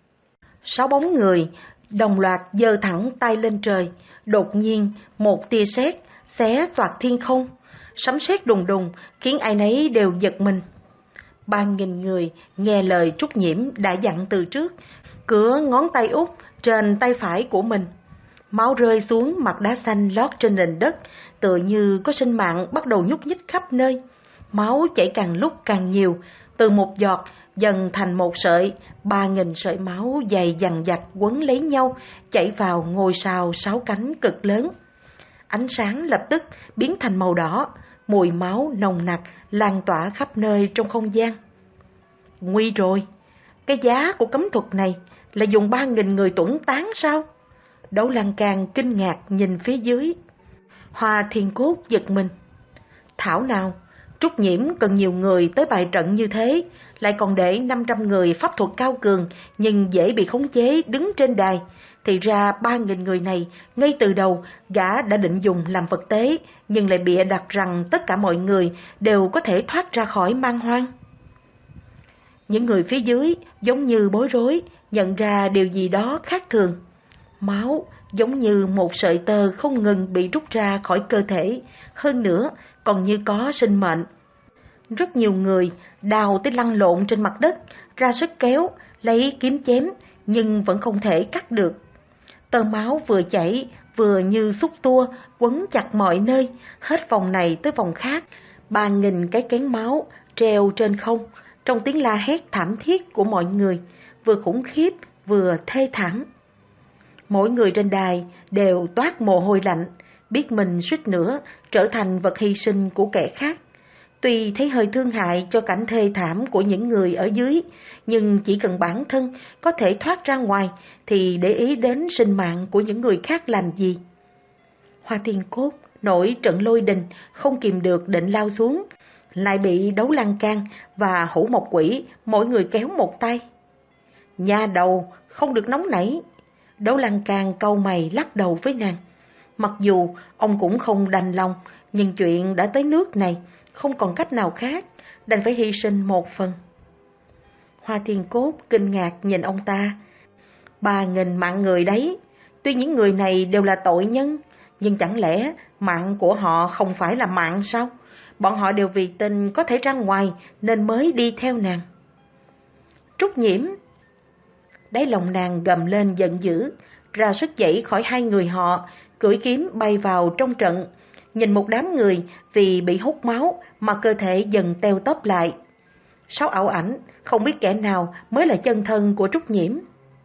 Sáu bóng người đồng loạt giơ thẳng tay lên trời. Đột nhiên một tia sét xé toạc thiên không, sấm sét đùng đùng khiến ai nấy đều giật mình. Ba nghìn người nghe lời Trúc Nhiễm đã dặn từ trước, cứa ngón tay út trên tay phải của mình. Máu rơi xuống mặt đá xanh lót trên nền đất, tựa như có sinh mạng bắt đầu nhúc nhích khắp nơi. Máu chảy càng lúc càng nhiều, từ một giọt dần thành một sợi, ba nghìn sợi máu dày dằng dặc quấn lấy nhau, chảy vào ngôi sao sáu cánh cực lớn. Ánh sáng lập tức biến thành màu đỏ, mùi máu nồng nặc lan tỏa khắp nơi trong không gian. Nguy rồi, cái giá của cấm thuật này là dùng ba nghìn người tuẫn tán sao? Đấu Lan Can kinh ngạc nhìn phía dưới. Hoa Thiên Cốt giật mình. Thảo nào, Trúc Nhiễm cần nhiều người tới bày trận như thế, lại còn để năm trăm người pháp thuật cao cường nhưng dễ bị khống chế đứng trên đài. Thì ra ba nghìn người này, ngay từ đầu gã đã định dùng làm vật tế, nhưng lại bịa đặt rằng tất cả mọi người đều có thể thoát ra khỏi man hoang. Những người phía dưới giống như bối rối, nhận ra điều gì đó khác thường. Máu giống như một sợi tơ không ngừng bị rút ra khỏi cơ thể, hơn nữa còn như có sinh mệnh. Rất nhiều người đào tới lăn lộn trên mặt đất, ra sức kéo, lấy kiếm chém, nhưng vẫn không thể cắt được. Tơ máu vừa chảy, vừa như xúc tua, quấn chặt mọi nơi, hết vòng này tới vòng khác. Ba nghìn cái kén máu treo trên không, trong tiếng la hét thảm thiết của mọi người, vừa khủng khiếp, vừa thê thảm. Mỗi người trên đài đều toát mồ hôi lạnh, biết mình suýt nữa trở thành vật hy sinh của kẻ khác. Tuy thấy hơi thương hại cho cảnh thê thảm của những người ở dưới, nhưng chỉ cần bản thân có thể thoát ra ngoài thì để ý đến sinh mạng của những người khác làm gì. Hoa Thiên Cốt nổi trận lôi đình, không kìm được định lao xuống, lại bị Đấu Lan Can và Hữu Mộc Quỷ mỗi người kéo một tay. Nha đầu, không được nóng nảy. Đấu Lan Can cau mày lắc đầu với nàng. Mặc dù ông cũng không đành lòng, nhưng chuyện đã tới nước này, không còn cách nào khác, đành phải hy sinh một phần. Hoa Thiên Cốt kinh ngạc nhìn ông ta. Ba nghìn mạng người đấy, tuy những người này đều là tội nhân, nhưng chẳng lẽ mạng của họ không phải là mạng sao? Bọn họ đều vì tình có thể ra ngoài nên mới đi theo nàng. Trúc Nhiễm! Đáy lòng nàng gầm lên giận dữ, ra sức dậy khỏi hai người họ, cưỡi kiếm bay vào trong trận, nhìn một đám người vì bị hút máu mà cơ thể dần teo tóp lại. Sáu ảo ảnh không biết kẻ nào mới là chân thân của Trúc Nhiễm.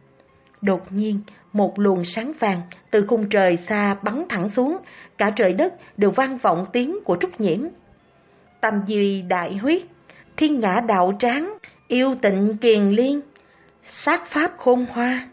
Đột nhiên, một luồng sáng vàng từ khung trời xa bắn thẳng xuống, cả trời đất đều vang vọng tiếng của Trúc Nhiễm. Tâm duy đại huyết, thiên ngã đạo tráng, yêu tịnh kiền liên, sát pháp khôn hoa.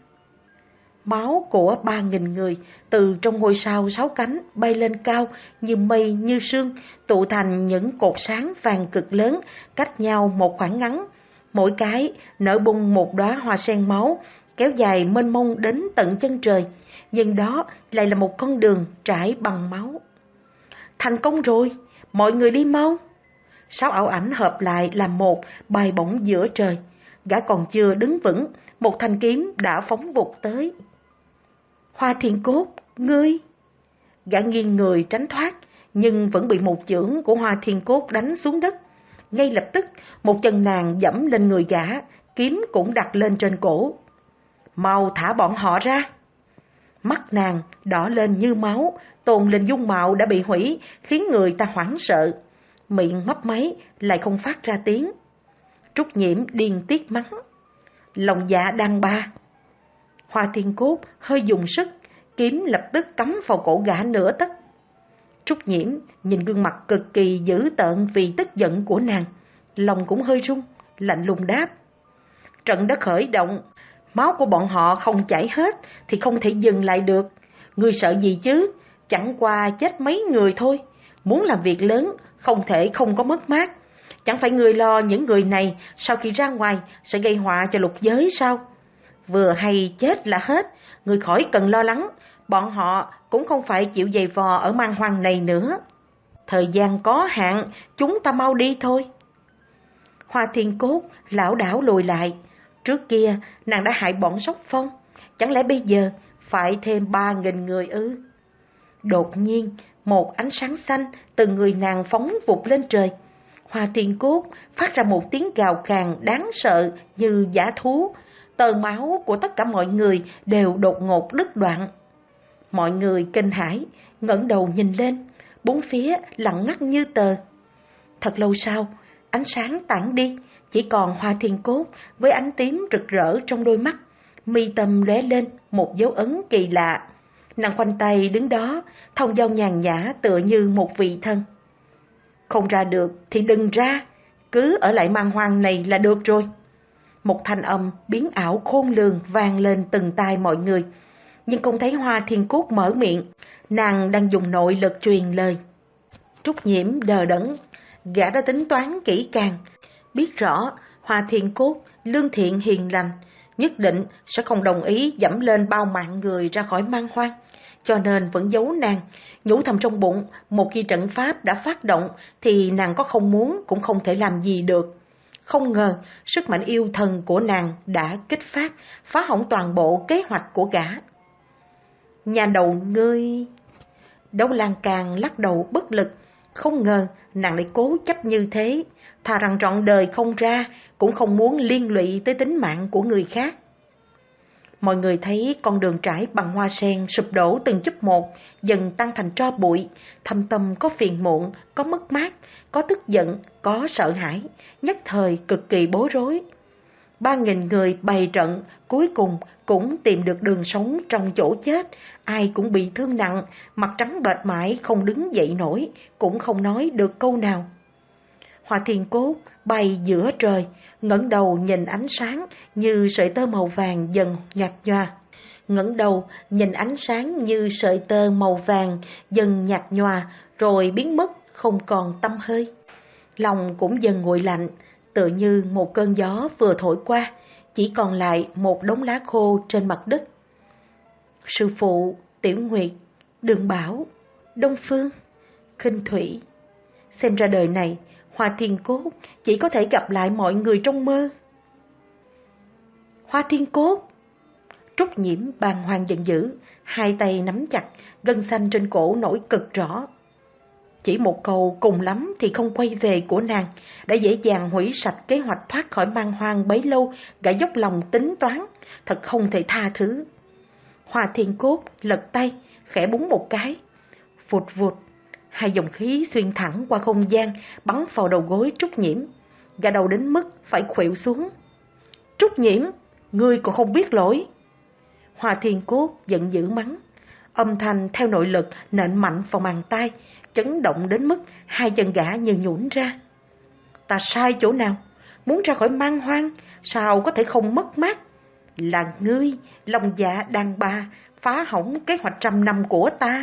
Máu của ba nghìn người từ trong ngôi sao sáu cánh bay lên cao như mây như sương, tụ thành những cột sáng vàng cực lớn, cách nhau một khoảng ngắn. Mỗi cái nở bung một đóa hoa sen máu, kéo dài mênh mông đến tận chân trời, nhưng đó lại là một con đường trải bằng máu. Thành công rồi, mọi người đi mau. Sáu ảo ảnh hợp lại làm một, bay bổng giữa trời. Gã còn chưa đứng vững, một thanh kiếm đã phóng vụt tới. Hoa Thiên Cốt, ngươi! Gã nghiêng người tránh thoát, nhưng vẫn bị một chưởng của Hoa Thiên Cốt đánh xuống đất. Ngay lập tức, một chân nàng dẫm lên người gã, kiếm cũng đặt lên trên cổ. Mau thả bọn họ ra! Mắt nàng đỏ lên như máu, tồn lên dung mạo đã bị hủy, khiến người ta hoảng sợ. Miệng mấp máy lại không phát ra tiếng. Trúc Nhiễm điên tiết mắng. Lòng dạ đàn ba. Hoa Thiên Cốt hơi dùng sức, kiếm lập tức cắm vào cổ gã nửa tấc. Trúc Nhiễm nhìn gương mặt cực kỳ dữ tợn vì tức giận của nàng, lòng cũng hơi run, lạnh lùng đáp. Trận đã khởi động, máu của bọn họ không chảy hết thì không thể dừng lại được. Ngươi sợ gì chứ, chẳng qua chết mấy người thôi. Muốn làm việc lớn, không thể không có mất mát. Chẳng phải ngươi lo những người này sau khi ra ngoài sẽ gây họa cho lục giới sao? Vừa hay chết là hết, ngươi khỏi cần lo lắng, bọn họ cũng không phải chịu giày vò ở man hoang này nữa. Thời gian có hạn, chúng ta mau đi thôi. Hoa Thiên Cốt lảo đảo lùi lại. Trước kia nàng đã hại bọn Sóc Phong, chẳng lẽ bây giờ phải thêm ba nghìn người ư? Đột nhiên, một ánh sáng xanh từ người nàng phóng vụt lên trời. Hoa Thiên Cốt phát ra một tiếng gào khàn đáng sợ như dã thú. Tơ máu của tất cả mọi người đều đột ngột đứt đoạn. Mọi người kinh hãi, ngẩng đầu nhìn lên, bốn phía lặng ngắt như tờ. Thật lâu sau, ánh sáng tản đi, Chỉ còn Hoa Thiên Cốt với ánh tím rực rỡ trong đôi mắt, mi tâm lóe lên một dấu ấn kỳ lạ. Nàng khoanh tay đứng đó, thong dong nhàn nhã tựa như một vị thân. Không ra được thì đừng ra, cứ ở lại mang hoang này là được rồi. Một thanh âm biến ảo khôn lường vang lên từng tai mọi người, nhưng không thấy Hoa Thiên Cốt mở miệng. Nàng đang dùng nội lực truyền lời. Trúc Nhiễm đờ đẫn, gã đã tính toán kỹ càng, biết rõ Hoa Thiên Cốt lương thiện hiền lành, nhất định sẽ không đồng ý dẫm lên bao mạng người ra khỏi mang hoang, cho nên vẫn giấu nàng, nhủ thầm trong bụng, một khi trận pháp đã phát động thì nàng có không muốn cũng không thể làm gì được. Không ngờ sức mạnh yêu thần của nàng đã kích phát, phá hỏng toàn bộ kế hoạch của gã. Nhà đầu ngươi... Đấu Lan càng lắc đầu bất lực, không ngờ nàng lại cố chấp như thế, thà rằng trọn đời không ra, cũng không muốn liên lụy tới tính mạng của người khác. Mọi người thấy con đường trải bằng hoa sen sụp đổ từng chút một, dần tan thành tro bụi, thâm tâm có phiền muộn, có mất mát, có tức giận, có sợ hãi, nhất thời cực kỳ bối rối. Ba nghìn người bày trận, cuối cùng cũng tìm được đường sống trong chỗ chết, ai cũng bị thương nặng, mặt trắng bệch mãi không đứng dậy nổi, cũng không nói được câu nào. Hoa Thiên Cốt bay giữa trời, ngẩng đầu nhìn ánh sáng như sợi tơ màu vàng dần nhạt nhòa. ngẩng đầu nhìn ánh sáng như sợi tơ màu vàng dần nhạt nhòa rồi biến mất không còn tăm hơi. Lòng cũng dần nguội lạnh, tựa như một cơn gió vừa thổi qua, chỉ còn lại một đống lá khô trên mặt đất. Sư phụ, Tiểu Nguyệt, Đường Bảo, Đông Phương, Khinh Thủy. Xem ra đời này, Hoa Thiên Cốt chỉ có thể gặp lại mọi người trong mơ. Hoa Thiên Cốt! Trúc Nhiễm bàng hoàng giận dữ, hai tay nắm chặt, gân xanh trên cổ nổi cực rõ. Chỉ một câu cùng lắm thì không quay về của nàng đã dễ dàng hủy sạch kế hoạch thoát khỏi mang hoang bấy lâu, gã dốc lòng tính toán, thật không thể tha thứ. Hoa Thiên Cốt lật tay, khẽ búng một cái, vụt vụt, hai dòng khí xuyên thẳng qua không gian, bắn vào đầu gối Trúc Nhiễm, gã đầu đến mức phải khuỵu xuống. Trúc Nhiễm, ngươi còn không biết lỗi! Hoa Thiên Cốt giận dữ mắng, âm thanh theo nội lực nện mạnh vào màng tai, chấn động đến mức hai chân gã như nhũn ra. Ta sai chỗ nào? Muốn ra khỏi mang hoang, sao có thể không mất mát? Là ngươi, lòng dạ đàn bà, phá hỏng kế hoạch trăm năm của ta.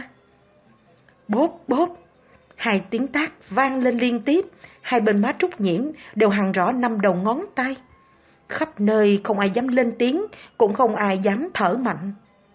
Bốp bốp, hai tiếng tát vang lên liên tiếp, hai bên má Trúc Nhiễm đều hằn rõ năm đầu ngón tay. Khắp nơi không ai dám lên tiếng, cũng không ai dám thở mạnh.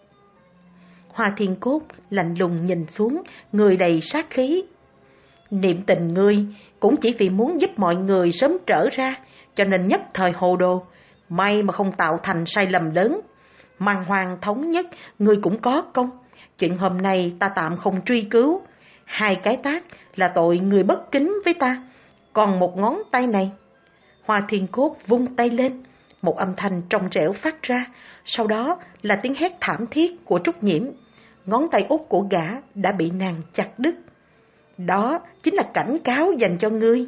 Hoa Thiên Cốt lạnh lùng nhìn xuống, người đầy sát khí. Niệm tình ngươi cũng chỉ vì muốn giúp mọi người sớm trở ra, cho nên nhất thời hồ đồ, may mà không tạo thành sai lầm lớn. Mang hoàng thống nhất, ngươi cũng có công. Chuyện hôm nay ta tạm không truy cứu. Hai cái tát là tội người bất kính với ta. Còn một ngón tay này. Hoa Thiên Cốt vung tay lên, một âm thanh trong trẻo phát ra, sau đó là tiếng hét thảm thiết của Trúc Nhiễm. Ngón tay út của gã đã bị nàng chặt đứt. Đó chính là cảnh cáo dành cho ngươi.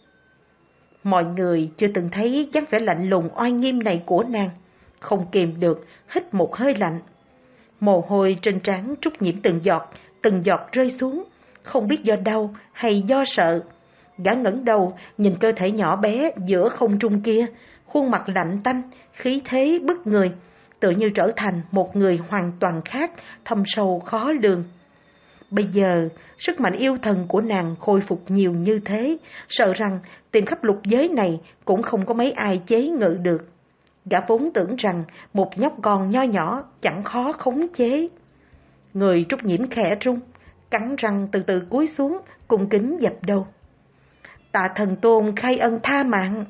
Mọi người chưa từng thấy dáng vẻ lạnh lùng oai nghiêm này của nàng, không kìm được hít một hơi lạnh. Mồ hôi trên trán Trúc Nhiễm từng giọt, từng giọt rơi xuống, không biết do đau hay do sợ. Gã ngẩng đầu nhìn cơ thể nhỏ bé giữa không trung kia, khuôn mặt lạnh tanh, khí thế bức người, tự như trở thành một người hoàn toàn khác, thâm sâu khó lường. Bây giờ, sức mạnh yêu thần của nàng khôi phục nhiều như thế, sợ rằng tìm khắp lục giới này cũng không có mấy ai chế ngự được. Gã vốn tưởng rằng một nhóc con nho nhỏ chẳng khó khống chế. Người Trúc Nhiễm khẽ rung, cắn răng từ từ cúi xuống, cung kính dập đầu. Tạ thần tôn khai ân tha mạng.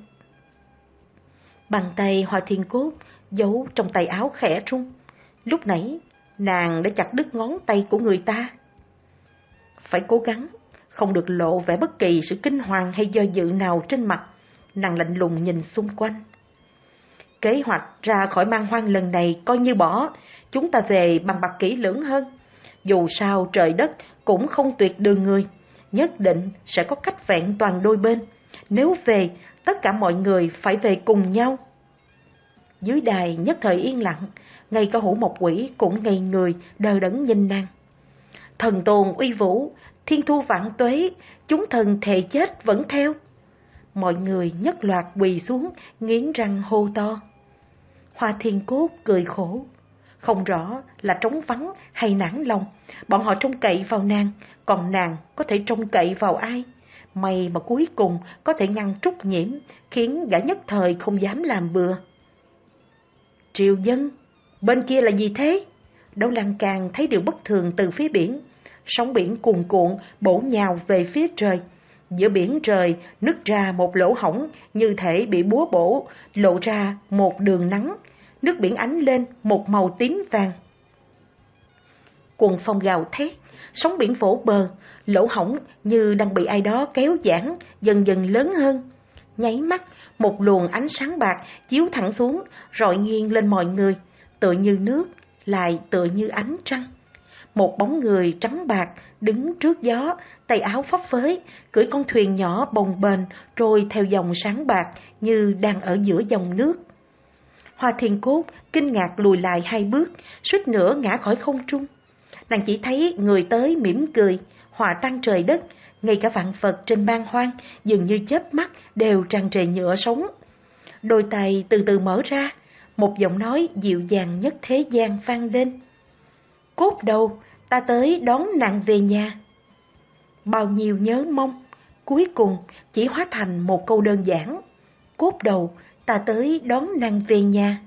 Bàn tay Hoa Thiên Cốt giấu trong tay áo khẽ rung. Lúc nãy nàng đã chặt đứt ngón tay của người ta. Phải cố gắng, không được lộ vẻ bất kỳ sự kinh hoàng hay do dự nào trên mặt. Nàng lạnh lùng nhìn xung quanh. Kế hoạch ra khỏi mang hoang lần này coi như bỏ, chúng ta về bằng bạc kỹ lưỡng hơn. Dù sao trời đất cũng không tuyệt đường người, nhất định sẽ có cách vẹn toàn đôi bên. Nếu về, tất cả mọi người phải về cùng nhau. Dưới đài nhất thời yên lặng, ngay cả Hữu Mộc Quỷ cũng ngây người đờ đẫn nhìn nàng. Thần tôn uy vũ, thiên thu vạn tuế, chúng thần thề chết vẫn theo. Mọi người nhất loạt quỳ xuống, nghiến răng hô to. Hoa Thiên Cốt cười khổ, không rõ là trống vắng hay nản lòng. Bọn họ trông cậy vào nàng, còn nàng có thể trông cậy vào ai? May mà cuối cùng có thể ngăn Trúc Nhiễm, khiến gã nhất thời không dám làm bừa. Triều Dân, bên kia là gì thế? Đấu Lăng Càng thấy điều bất thường từ phía biển. Sóng biển cuồn cuộn bổ nhào về phía trời. Giữa biển trời nứt ra một lỗ hổng như thể bị búa bổ, lộ ra một đường nắng. Nước biển ánh lên một màu tím vàng. Cuồng phong gào thét, sóng biển vỗ bờ, lỗ hổng như đang bị ai đó kéo giãn, dần dần lớn hơn. Nháy mắt, một luồng ánh sáng bạc chiếu thẳng xuống, rọi nghiêng lên mọi người, tựa như nước, lại tựa như ánh trăng. Một bóng người trắng bạc đứng trước gió, tay áo phấp phới, cưỡi con thuyền nhỏ bồng bềnh trôi theo dòng sáng bạc như đang ở giữa dòng nước. Hoa Thiên Cốt kinh ngạc lùi lại hai bước, suýt nữa ngã khỏi không trung. Nàng chỉ thấy người tới mỉm cười, hòa tan trời đất, ngay cả vạn vật trên ban hoang dường như chớp mắt đều tràn trề nhựa sống. Đôi tay từ từ mở ra, một giọng nói dịu dàng nhất thế gian vang lên. Cốt đầu, ta tới đón nàng về nhà. Bao nhiêu nhớ mong, cuối cùng chỉ hóa thành một câu đơn giản. Cốt đầu, ta tới đón nàng về nhà.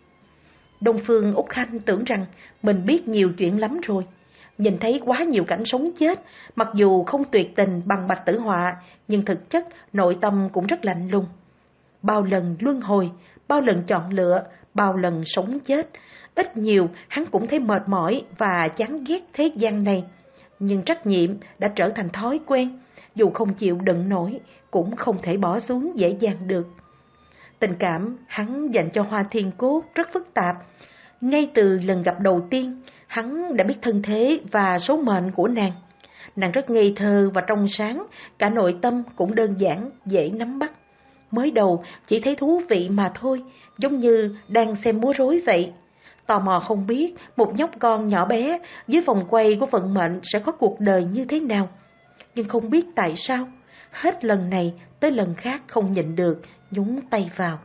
Đông Phương Úc Khanh tưởng rằng mình biết nhiều chuyện lắm rồi. Nhìn thấy quá nhiều cảnh sống chết, mặc dù không tuyệt tình bằng Bạch Tử Họa, nhưng thực chất nội tâm cũng rất lạnh lùng. Bao lần luân hồi, bao lần chọn lựa, bao lần sống chết, ít nhiều hắn cũng thấy mệt mỏi và chán ghét thế gian này. Nhưng trách nhiệm đã trở thành thói quen, dù không chịu đựng nổi, cũng không thể bỏ xuống dễ dàng được. Tình cảm hắn dành cho Hoa Thiên Cốt rất phức tạp. Ngay từ lần gặp đầu tiên, hắn đã biết thân thế và số mệnh của nàng. Nàng rất ngây thơ và trong sáng, cả nội tâm cũng đơn giản, dễ nắm bắt. Mới đầu chỉ thấy thú vị mà thôi, giống như đang xem múa rối vậy. Tò mò không biết một nhóc con nhỏ bé dưới vòng quay của vận mệnh sẽ có cuộc đời như thế nào. Nhưng không biết tại sao, hết lần này tới lần khác không nhịn được, nhúng tay vào.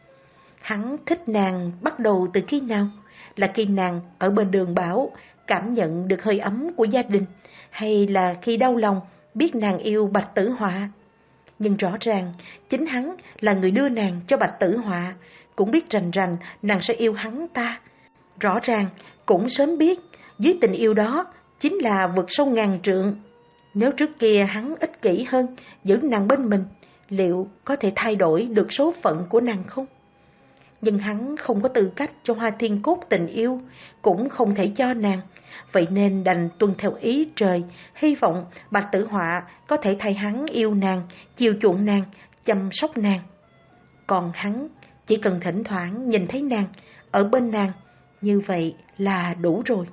Hắn thích nàng bắt đầu từ khi nào? Là khi nàng ở bên đường Bảo cảm nhận được hơi ấm của gia đình, hay là khi đau lòng biết nàng yêu Bạch Tử Họa? Nhưng rõ ràng chính hắn là người đưa nàng cho Bạch Tử Họa, cũng biết rành rành nàng sẽ yêu hắn ta. Rõ ràng cũng sớm biết dưới tình yêu đó chính là vực sâu ngàn trượng. Nếu trước kia hắn ích kỷ hơn, giữ nàng bên mình, liệu có thể thay đổi được số phận của nàng không? Nhưng hắn không có tư cách cho Hoa Thiên Cốt tình yêu, cũng không thể cho nàng. Vậy nên đành tuân theo ý trời, hy vọng Bạch Tử Họa có thể thay hắn yêu nàng, chiều chuộng nàng, chăm sóc nàng. Còn hắn chỉ cần thỉnh thoảng nhìn thấy nàng, ở bên nàng, như vậy là đủ rồi.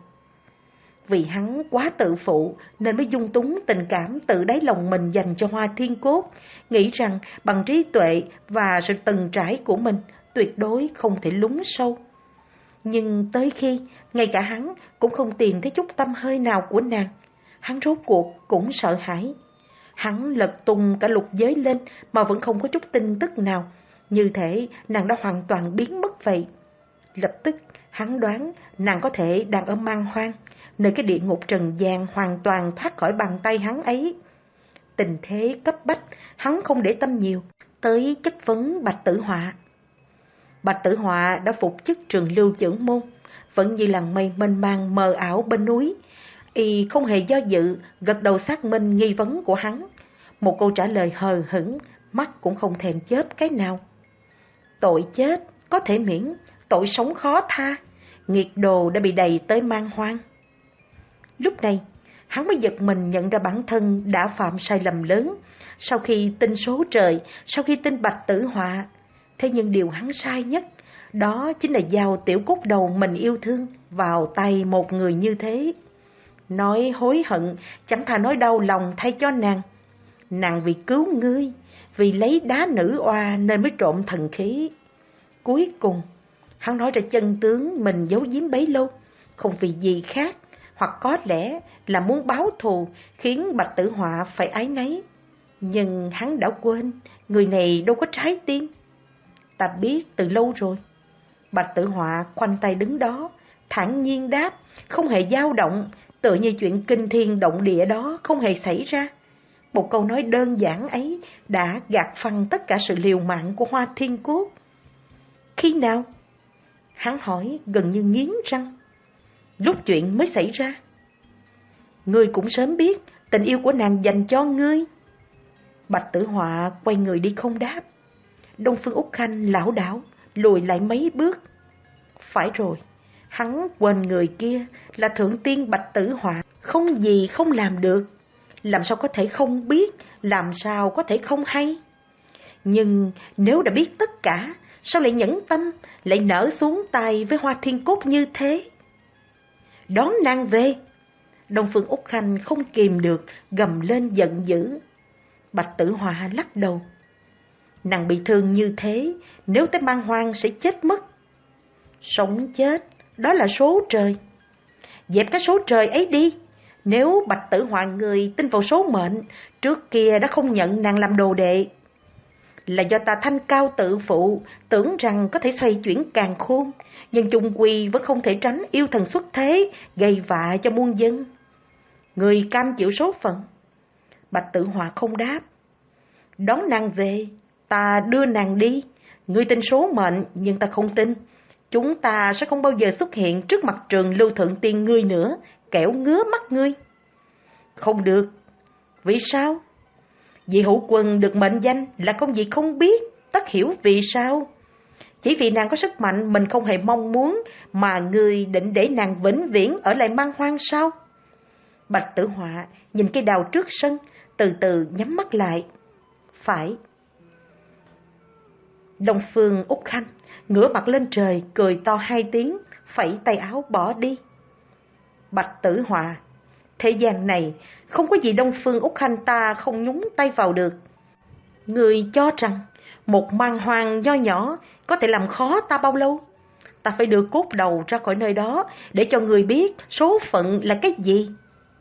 Vì hắn quá tự phụ nên mới dung túng tình cảm tự đáy lòng mình dành cho Hoa Thiên Cốt, nghĩ rằng bằng trí tuệ và sự từng trải của mình tuyệt đối không thể lún sâu. Nhưng tới khi ngay cả hắn cũng không tìm thấy chút tâm hơi nào của nàng, hắn rốt cuộc cũng sợ hãi. Hắn lật tung cả lục giới lên mà vẫn không có chút tin tức nào, như thể nàng đã hoàn toàn biến mất vậy. Lập tức hắn đoán nàng có thể đang ở Man Hoang, nơi cái địa ngục trần gian hoàn toàn thoát khỏi bàn tay hắn ấy. Tình thế cấp bách, hắn không để tâm nhiều tới chất vấn Bạch Tử Họa. Bạch Tử Họa đã phục chức trường lưu trưởng môn, vẫn như làn mây mênh mang mờ ảo bên núi. Y không hề do dự, gật đầu xác minh nghi vấn của hắn. Một câu trả lời hờ hững, mắt cũng không thèm chớp cái nào. Tội chết có thể miễn, tội sống khó tha. Nghiệt đồ đã bị đầy tới Man Hoang. Lúc này, hắn mới giật mình nhận ra bản thân đã phạm sai lầm lớn. Sau khi tin số trời, sau khi tin Bạch Tử Họa, thế nhưng điều hắn sai nhất, đó chính là giao tiểu cốt đầu mình yêu thương vào tay một người như thế. Nói hối hận, chẳng thà nói đau lòng thay cho nàng. Nàng vì cứu ngươi, vì lấy đá nữ oa nên mới trộm thần khí. Cuối cùng, hắn nói ra chân tướng mình giấu giếm bấy lâu, không vì gì khác, hoặc có lẽ là muốn báo thù khiến Bạch Tử Họa phải áy náy. Nhưng hắn đã quên, người này đâu có trái tim. Ta biết từ lâu rồi. Bạch Tử Họa khoanh tay đứng đó, thản nhiên đáp, không hề dao động, tựa như chuyện kinh thiên động địa đó không hề xảy ra. Một câu nói đơn giản ấy đã gạt phăng tất cả sự liều mạng của Hoa Thiên Cốt. Khi nào? Hắn hỏi gần như nghiến răng. Lúc chuyện mới xảy ra. Ngươi cũng sớm biết tình yêu của nàng dành cho ngươi. Bạch Tử Họa quay người đi không đáp. Đông Phương Úc Khanh lảo đảo lùi lại mấy bước. Phải rồi, hắn quên người kia là thượng tiên Bạch Tử Họa, không gì không làm được. Làm sao có thể không biết, làm sao có thể không hay. Nhưng nếu đã biết tất cả, sao lại nhẫn tâm, lại nở xuống tay với Hoa Thiên Cốt như thế? Đón nàng về. Đông Phương Úc Khanh không kìm được, gầm lên giận dữ. Bạch Tử Họa lắc đầu. Nàng bị thương như thế, nếu tới Man Hoang sẽ chết mất. Sống chết, đó là số trời. Dẹp cái số trời ấy đi. Nếu Bạch Tử Họa người tin vào số mệnh, trước kia đã không nhận nàng làm đồ đệ. Là do ta thanh cao tự phụ, tưởng rằng có thể xoay chuyển càn khôn, nhưng chung quy vẫn không thể tránh yêu thần xuất thế, gây vạ cho muôn dân. Người cam chịu số phận. Bạch Tử Họa không đáp. Đón nàng về, ta đưa nàng đi. Ngươi tin số mệnh, nhưng ta không tin. Chúng ta sẽ không bao giờ xuất hiện trước mặt Trường Lưu Thượng Tiên ngươi nữa, kẻo ngứa mắt ngươi. Không được. Vì sao? Vì Hữu Quân được mệnh danh là công việc không biết, tất hiểu vì sao. Chỉ vì nàng có sức mạnh mình không hề mong muốn, mà ngươi định để nàng vĩnh viễn ở lại Man Hoang sao? Bạch Tử Họa nhìn cây đào trước sân, từ từ nhắm mắt lại. Phải. Đông Phương Úc Khanh ngửa mặt lên trời, cười to hai tiếng, phẩy tay áo bỏ đi. Bạch Tử Họa, thế gian này không có gì Đông Phương Úc Khanh ta không nhúng tay vào được. Người cho rằng một Man Hoang nho nhỏ có thể làm khó ta bao lâu? Ta phải đưa cốt đầu ra khỏi nơi đó để cho người biết số phận là cái gì.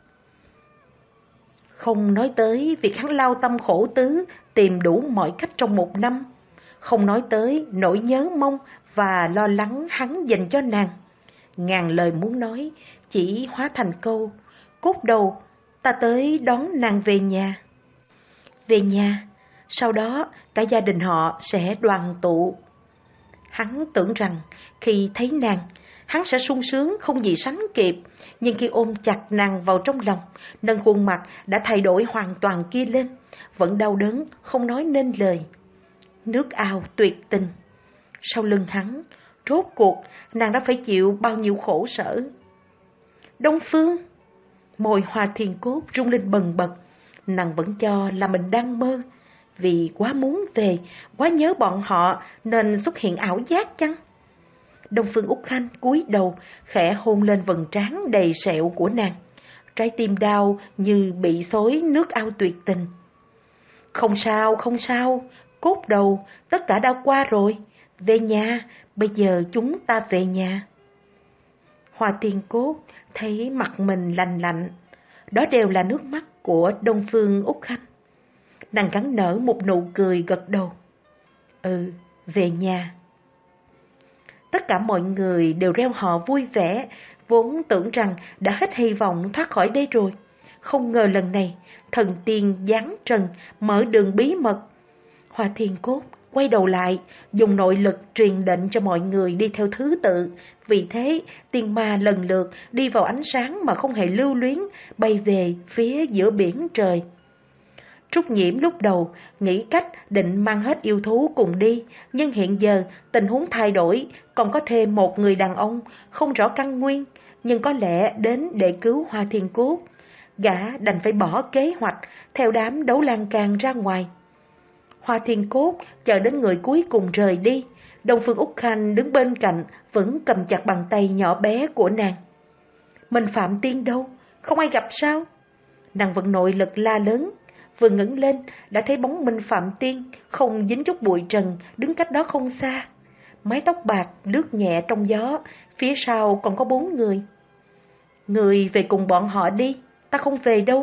Không nói tới việc hắn lao tâm khổ tứ, tìm đủ mọi cách trong một năm. Không nói tới nỗi nhớ mong và lo lắng hắn dành cho nàng. Ngàn lời muốn nói, chỉ hóa thành câu, cốt đầu, ta tới đón nàng về nhà. Về nhà, sau đó cả gia đình họ sẽ đoàn tụ. Hắn tưởng rằng khi thấy nàng, hắn sẽ sung sướng không gì sánh kịp. Nhưng khi ôm chặt nàng vào trong lòng, nâng khuôn mặt đã thay đổi hoàn toàn kia lên, vẫn đau đớn không nói nên lời. Nước ao tuyệt tình. Sau lưng hắn, rốt cuộc nàng đã phải chịu bao nhiêu khổ sở. Đông Phương. Môi Hoa Thiên Cốt rung lên bần bật. Nàng vẫn cho là mình đang mơ, vì quá muốn về, quá nhớ bọn họ nên xuất hiện ảo giác chăng? Đông Phương Úc Khanh cúi đầu khẽ hôn lên vầng trán đầy sẹo của nàng. Trái tim đau như bị xối nước ao tuyệt tình. Không sao, không sao, cốt đầu, tất cả đã qua rồi. Về nhà, bây giờ chúng ta về nhà. Hoa Thiên Cốt thấy mặt mình lạnh lạnh. Đó đều là nước mắt của Đông Phương Úc Khanh. Nàng cắn nở một nụ cười gật đầu. Ừ, về nhà. Tất cả mọi người đều reo hò vui vẻ, vốn tưởng rằng đã hết hy vọng thoát khỏi đây rồi. Không ngờ lần này, thần tiên giáng trần, mở đường bí mật. Hoa Thiên Cốt quay đầu lại, dùng nội lực truyền định cho mọi người đi theo thứ tự. Vì thế, tiên ma lần lượt đi vào ánh sáng mà không hề lưu luyến, bay về phía giữa biển trời. Trúc Nhiễm lúc đầu nghĩ cách định mang hết yêu thú cùng đi, nhưng hiện giờ tình huống thay đổi, còn có thêm một người đàn ông, không rõ căn nguyên, nhưng có lẽ đến để cứu Hoa Thiên Cốt. Gã đành phải bỏ kế hoạch, theo đám Đấu Lan Can ra ngoài. Hoa Thiên Cốt chờ đến người cuối cùng rời đi, Đông Phương Úc Khanh đứng bên cạnh, vẫn cầm chặt bàn tay nhỏ bé của nàng. Mình Phạm Tiên đâu? Không ai gặp sao? Nàng vẫn nội lực la lớn. vừa ngẩng lên đã thấy bóng Minh Phạm Tiên không dính chút bụi trần đứng cách đó không xa. Mái tóc bạc lướt nhẹ trong gió, phía sau còn có bốn người. Người về cùng bọn họ đi, ta không về đâu.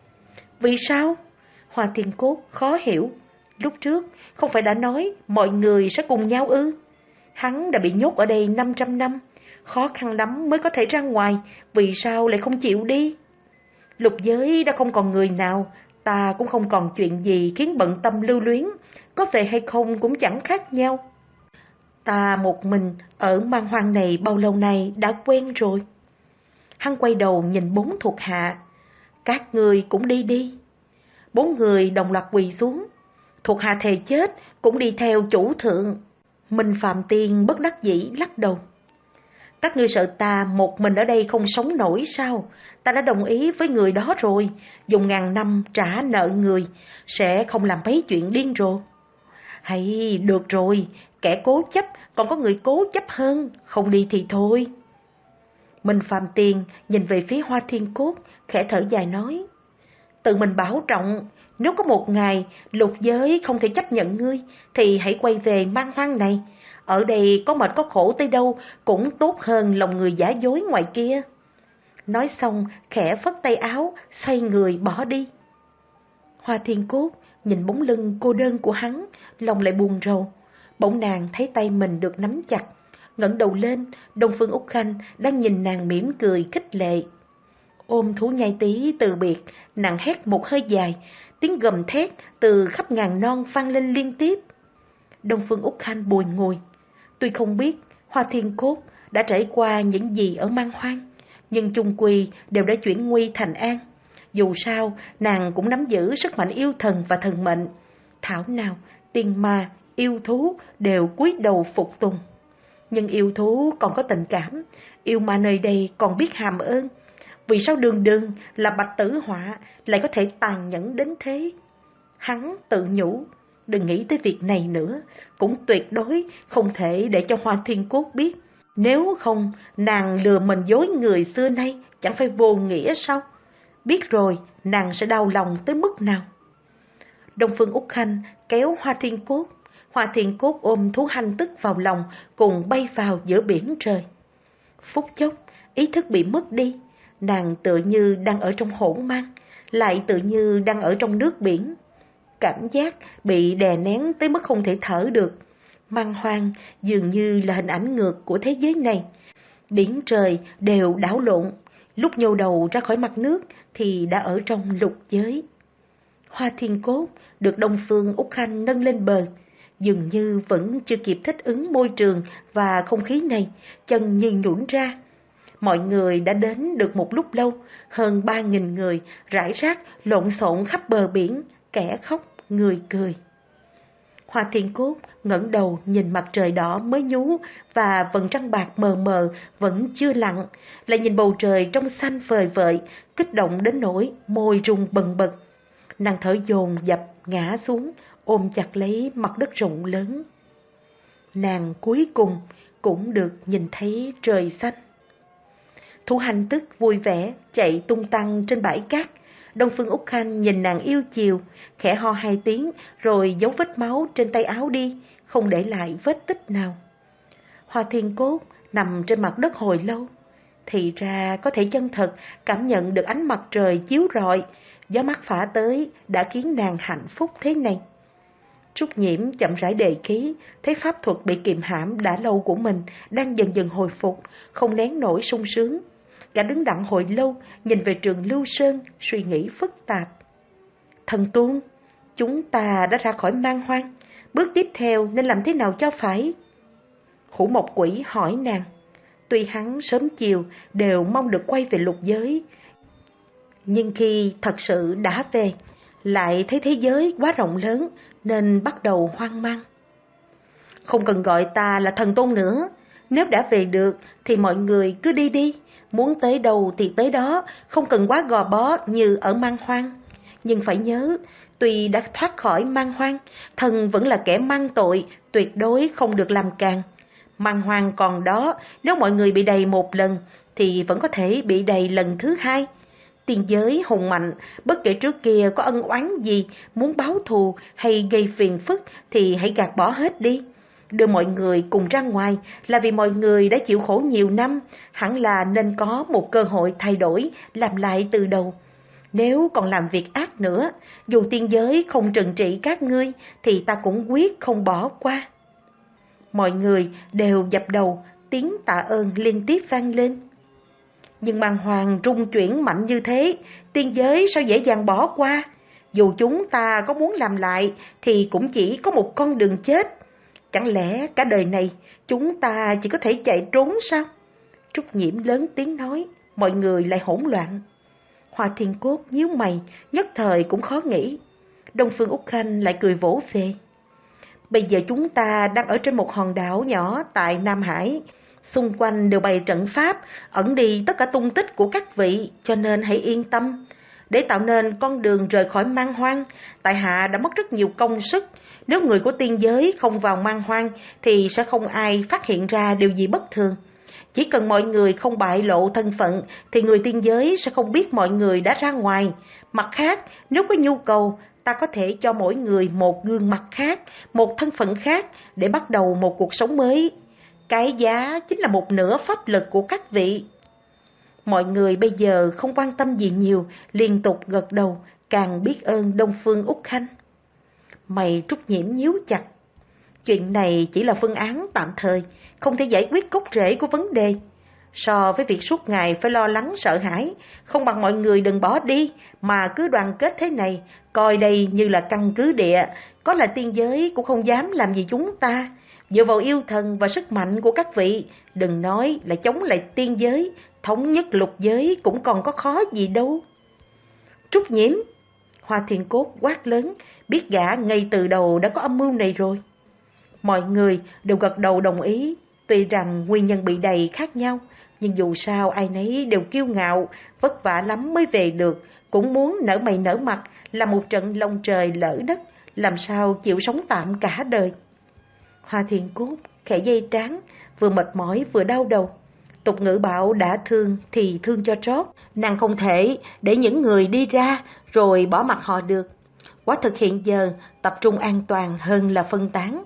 Vì sao? Hoa Thiên Cốt khó hiểu. Lúc trước không phải đã nói mọi người sẽ cùng nhau ư? Hắn đã bị nhốt ở đây năm trăm năm, khó khăn lắm mới có thể ra ngoài, vì sao lại không chịu đi? Lục giới đã không còn người nào, ta cũng không còn chuyện gì khiến bận tâm lưu luyến, có về hay không cũng chẳng khác nhau. Ta một mình ở man hoang này bao lâu nay đã quen rồi. Hắn quay đầu nhìn bốn thuộc hạ. Các người cũng đi đi. Bốn người đồng loạt quỳ xuống. Thuộc hạ thề chết cũng đi theo chủ thượng. Minh Phạm Tiên bất đắc dĩ lắc đầu. Các ngươi sợ ta một mình ở đây không sống nổi sao? Ta đã đồng ý với người đó rồi, dùng ngàn năm trả nợ người, sẽ không làm mấy chuyện điên rồ. Hay, được rồi, kẻ cố chấp còn có người cố chấp hơn, không đi thì thôi. Minh Phạm Tiên nhìn về phía Hoa Thiên Cốt, khẽ thở dài nói. Tự mình bảo trọng, nếu có một ngày lục giới không thể chấp nhận ngươi, thì hãy quay về man hoang này. Ở đây có mệt có khổ tới đâu cũng tốt hơn lòng người giả dối ngoài kia. Nói xong khẽ phất tay áo, xoay người bỏ đi. Hoa Thiên Cốt nhìn bóng lưng cô đơn của hắn, lòng lại buồn rầu. Bỗng nàng thấy tay mình được nắm chặt, ngẩng đầu lên, Đông Phương Úc Khanh đang nhìn nàng mỉm cười khích lệ. Ôm thú nhai tí từ biệt, nàng hét một hơi dài, tiếng gầm thét từ khắp ngàn non vang lên liên tiếp. Đông Phương Úc Khanh bùi ngùi. Tuy không biết Hoa Thiên Cốt đã trải qua những gì ở man hoang, nhưng chung quy đều đã chuyển nguy thành an. Dù sao, nàng cũng nắm giữ sức mạnh yêu thần và thần mệnh. Thảo nào, tiên ma, yêu thú đều cúi đầu phục tùng. Nhưng yêu thú còn có tình cảm, yêu ma nơi đây còn biết hàm ơn. Vì sao đường đường là Bạch Tử Họa lại có thể tàn nhẫn đến thế? Hắn tự nhủ, đừng nghĩ tới việc này nữa, cũng tuyệt đối không thể để cho Hoa Thiên Cốt biết. Nếu không, nàng lừa mình dối người xưa nay chẳng phải vô nghĩa sao? Biết rồi, nàng sẽ đau lòng tới mức nào? Đông Phương Úc Khanh kéo Hoa Thiên Cốt. Hoa Thiên Cốt ôm thú hanh tức vào lòng, cùng bay vào giữa biển trời. Phút chốc, ý thức bị mất đi. Nàng tựa như đang ở trong hỗn mang, lại tựa như đang ở trong nước biển. Cảm giác bị đè nén tới mức không thể thở được. Man hoang dường như là hình ảnh ngược của thế giới này. Biển trời đều đảo lộn, lúc nhô đầu ra khỏi mặt nước thì đã ở trong lục giới. Hoa Thiên Cốt được Đông Phương Úc Khanh nâng lên bờ, dường như vẫn chưa kịp thích ứng môi trường và không khí này, chân như nhũn ra. Mọi người đã đến được một lúc lâu, hơn ba nghìn người rải rác lộn xộn khắp bờ biển, kẻ khóc, người cười. Hoa Thiên Cốt ngẩng đầu nhìn mặt trời đỏ mới nhú và vầng trăng bạc mờ mờ vẫn chưa lặn, lại nhìn bầu trời trong xanh vời vợi, kích động đến nỗi môi rung bần bật. Nàng thở dồn dập ngã xuống, ôm chặt lấy mặt đất rộng lớn. Nàng cuối cùng cũng được nhìn thấy trời xanh. Thú hành tức vui vẻ chạy tung tăng trên bãi cát. Đông Phương Úc Khanh nhìn nàng yêu chiều, khẽ ho hai tiếng rồi giấu vết máu trên tay áo đi, không để lại vết tích nào. Hoa Thiên Cốt nằm trên mặt đất hồi lâu, thì ra có thể chân thật cảm nhận được ánh mặt trời chiếu rọi, gió mát phả tới đã khiến nàng hạnh phúc thế này. Trúc Nhiễm chậm rãi đề khí, thấy pháp thuật bị kiềm hãm đã lâu của mình đang dần dần hồi phục, không nén nổi sung sướng. Gã đứng đặng hồi lâu, nhìn về Trường Lưu Sơn, suy nghĩ phức tạp. Thần Tuôn, chúng ta đã ra khỏi man hoang, bước tiếp theo nên làm thế nào cho phải? Hủ Mộc Quỷ hỏi nàng. Tuy hắn sớm chiều đều mong được quay về lục giới, nhưng khi thật sự đã về, lại thấy thế giới quá rộng lớn nên bắt đầu hoang mang. Không cần gọi ta là Thần Tôn nữa, nếu đã về được thì mọi người cứ đi đi, muốn tới đâu thì tới đó, không cần quá gò bó như ở man hoang. Nhưng phải nhớ, tuy đã thoát khỏi man hoang, thần vẫn là kẻ mang tội, tuyệt đối không được làm càng. Man hoang còn đó, nếu mọi người bị đầy một lần thì vẫn có thể bị đầy lần thứ hai. Tiên giới hùng mạnh, bất kể trước kia có ân oán gì, muốn báo thù hay gây phiền phức thì hãy gạt bỏ hết đi. Đưa mọi người cùng ra ngoài là vì mọi người đã chịu khổ nhiều năm, hẳn là nên có một cơ hội thay đổi, làm lại từ đầu. Nếu còn làm việc ác nữa, dù tiên giới không trừng trị các ngươi thì ta cũng quyết không bỏ qua. Mọi người đều dập đầu, tiếng tạ ơn liên tiếp vang lên. Nhưng mang hoàng trung chuyển mạnh như thế, tiên giới sao dễ dàng bỏ qua? Dù chúng ta có muốn làm lại thì cũng chỉ có một con đường chết. Chẳng lẽ cả đời này chúng ta chỉ có thể chạy trốn sao? Trúc Nhiễm lớn tiếng nói, mọi người lại hỗn loạn. Hoa Thiên Cốt nhíu mày, nhất thời cũng khó nghĩ. Đông Phương Úc Khanh lại cười vỗ về. Bây giờ chúng ta đang ở trên một hòn đảo nhỏ tại Nam Hải. Xung quanh đều bày trận pháp, ẩn đi tất cả tung tích của các vị, cho nên hãy yên tâm. Để tạo nên con đường rời khỏi Man Hoang, tại hạ đã mất rất nhiều công sức. Nếu người của tiên giới không vào Man Hoang thì sẽ không ai phát hiện ra điều gì bất thường. Chỉ cần mọi người không bại lộ thân phận thì người tiên giới sẽ không biết mọi người đã ra ngoài. Mặt khác, nếu có nhu cầu, ta có thể cho mỗi người một gương mặt khác, một thân phận khác để bắt đầu một cuộc sống mới. Cái giá chính là một nửa pháp lực của các vị. Mọi người bây giờ không quan tâm gì nhiều, liên tục gật đầu, càng biết ơn Đông Phương Úc Khanh. Mày Trúc Nhiễm nhíu chặt. Chuyện này chỉ là phương án tạm thời, không thể giải quyết gốc rễ của vấn đề. So với việc suốt ngày phải lo lắng sợ hãi, không bằng mọi người đừng bỏ đi, mà cứ đoàn kết thế này, coi đây như là căn cứ địa, có là tiên giới cũng không dám làm gì chúng ta. Dựa vào yêu thần và sức mạnh của các vị, đừng nói là chống lại tiên giới, thống nhất lục giới cũng còn có khó gì đâu. Trúc Nhiễm, Hoa Thiên Cốt quát lớn, biết gã ngay từ đầu đã có âm mưu này rồi. Mọi người đều gật đầu đồng ý, tuy rằng nguyên nhân bị đầy khác nhau, nhưng dù sao ai nấy đều kiêu ngạo, vất vả lắm mới về được, cũng muốn nở mày nở mặt, là một trận long trời lỡ đất, làm sao chịu sống tạm cả đời. Hoa Thiên Cốt khẽ dây trán, vừa mệt mỏi vừa đau đầu. Tục ngữ bảo đã thương thì thương cho trót, nàng không thể để những người đi ra rồi bỏ mặc họ được. Quả thực hiện giờ tập trung an toàn hơn là phân tán.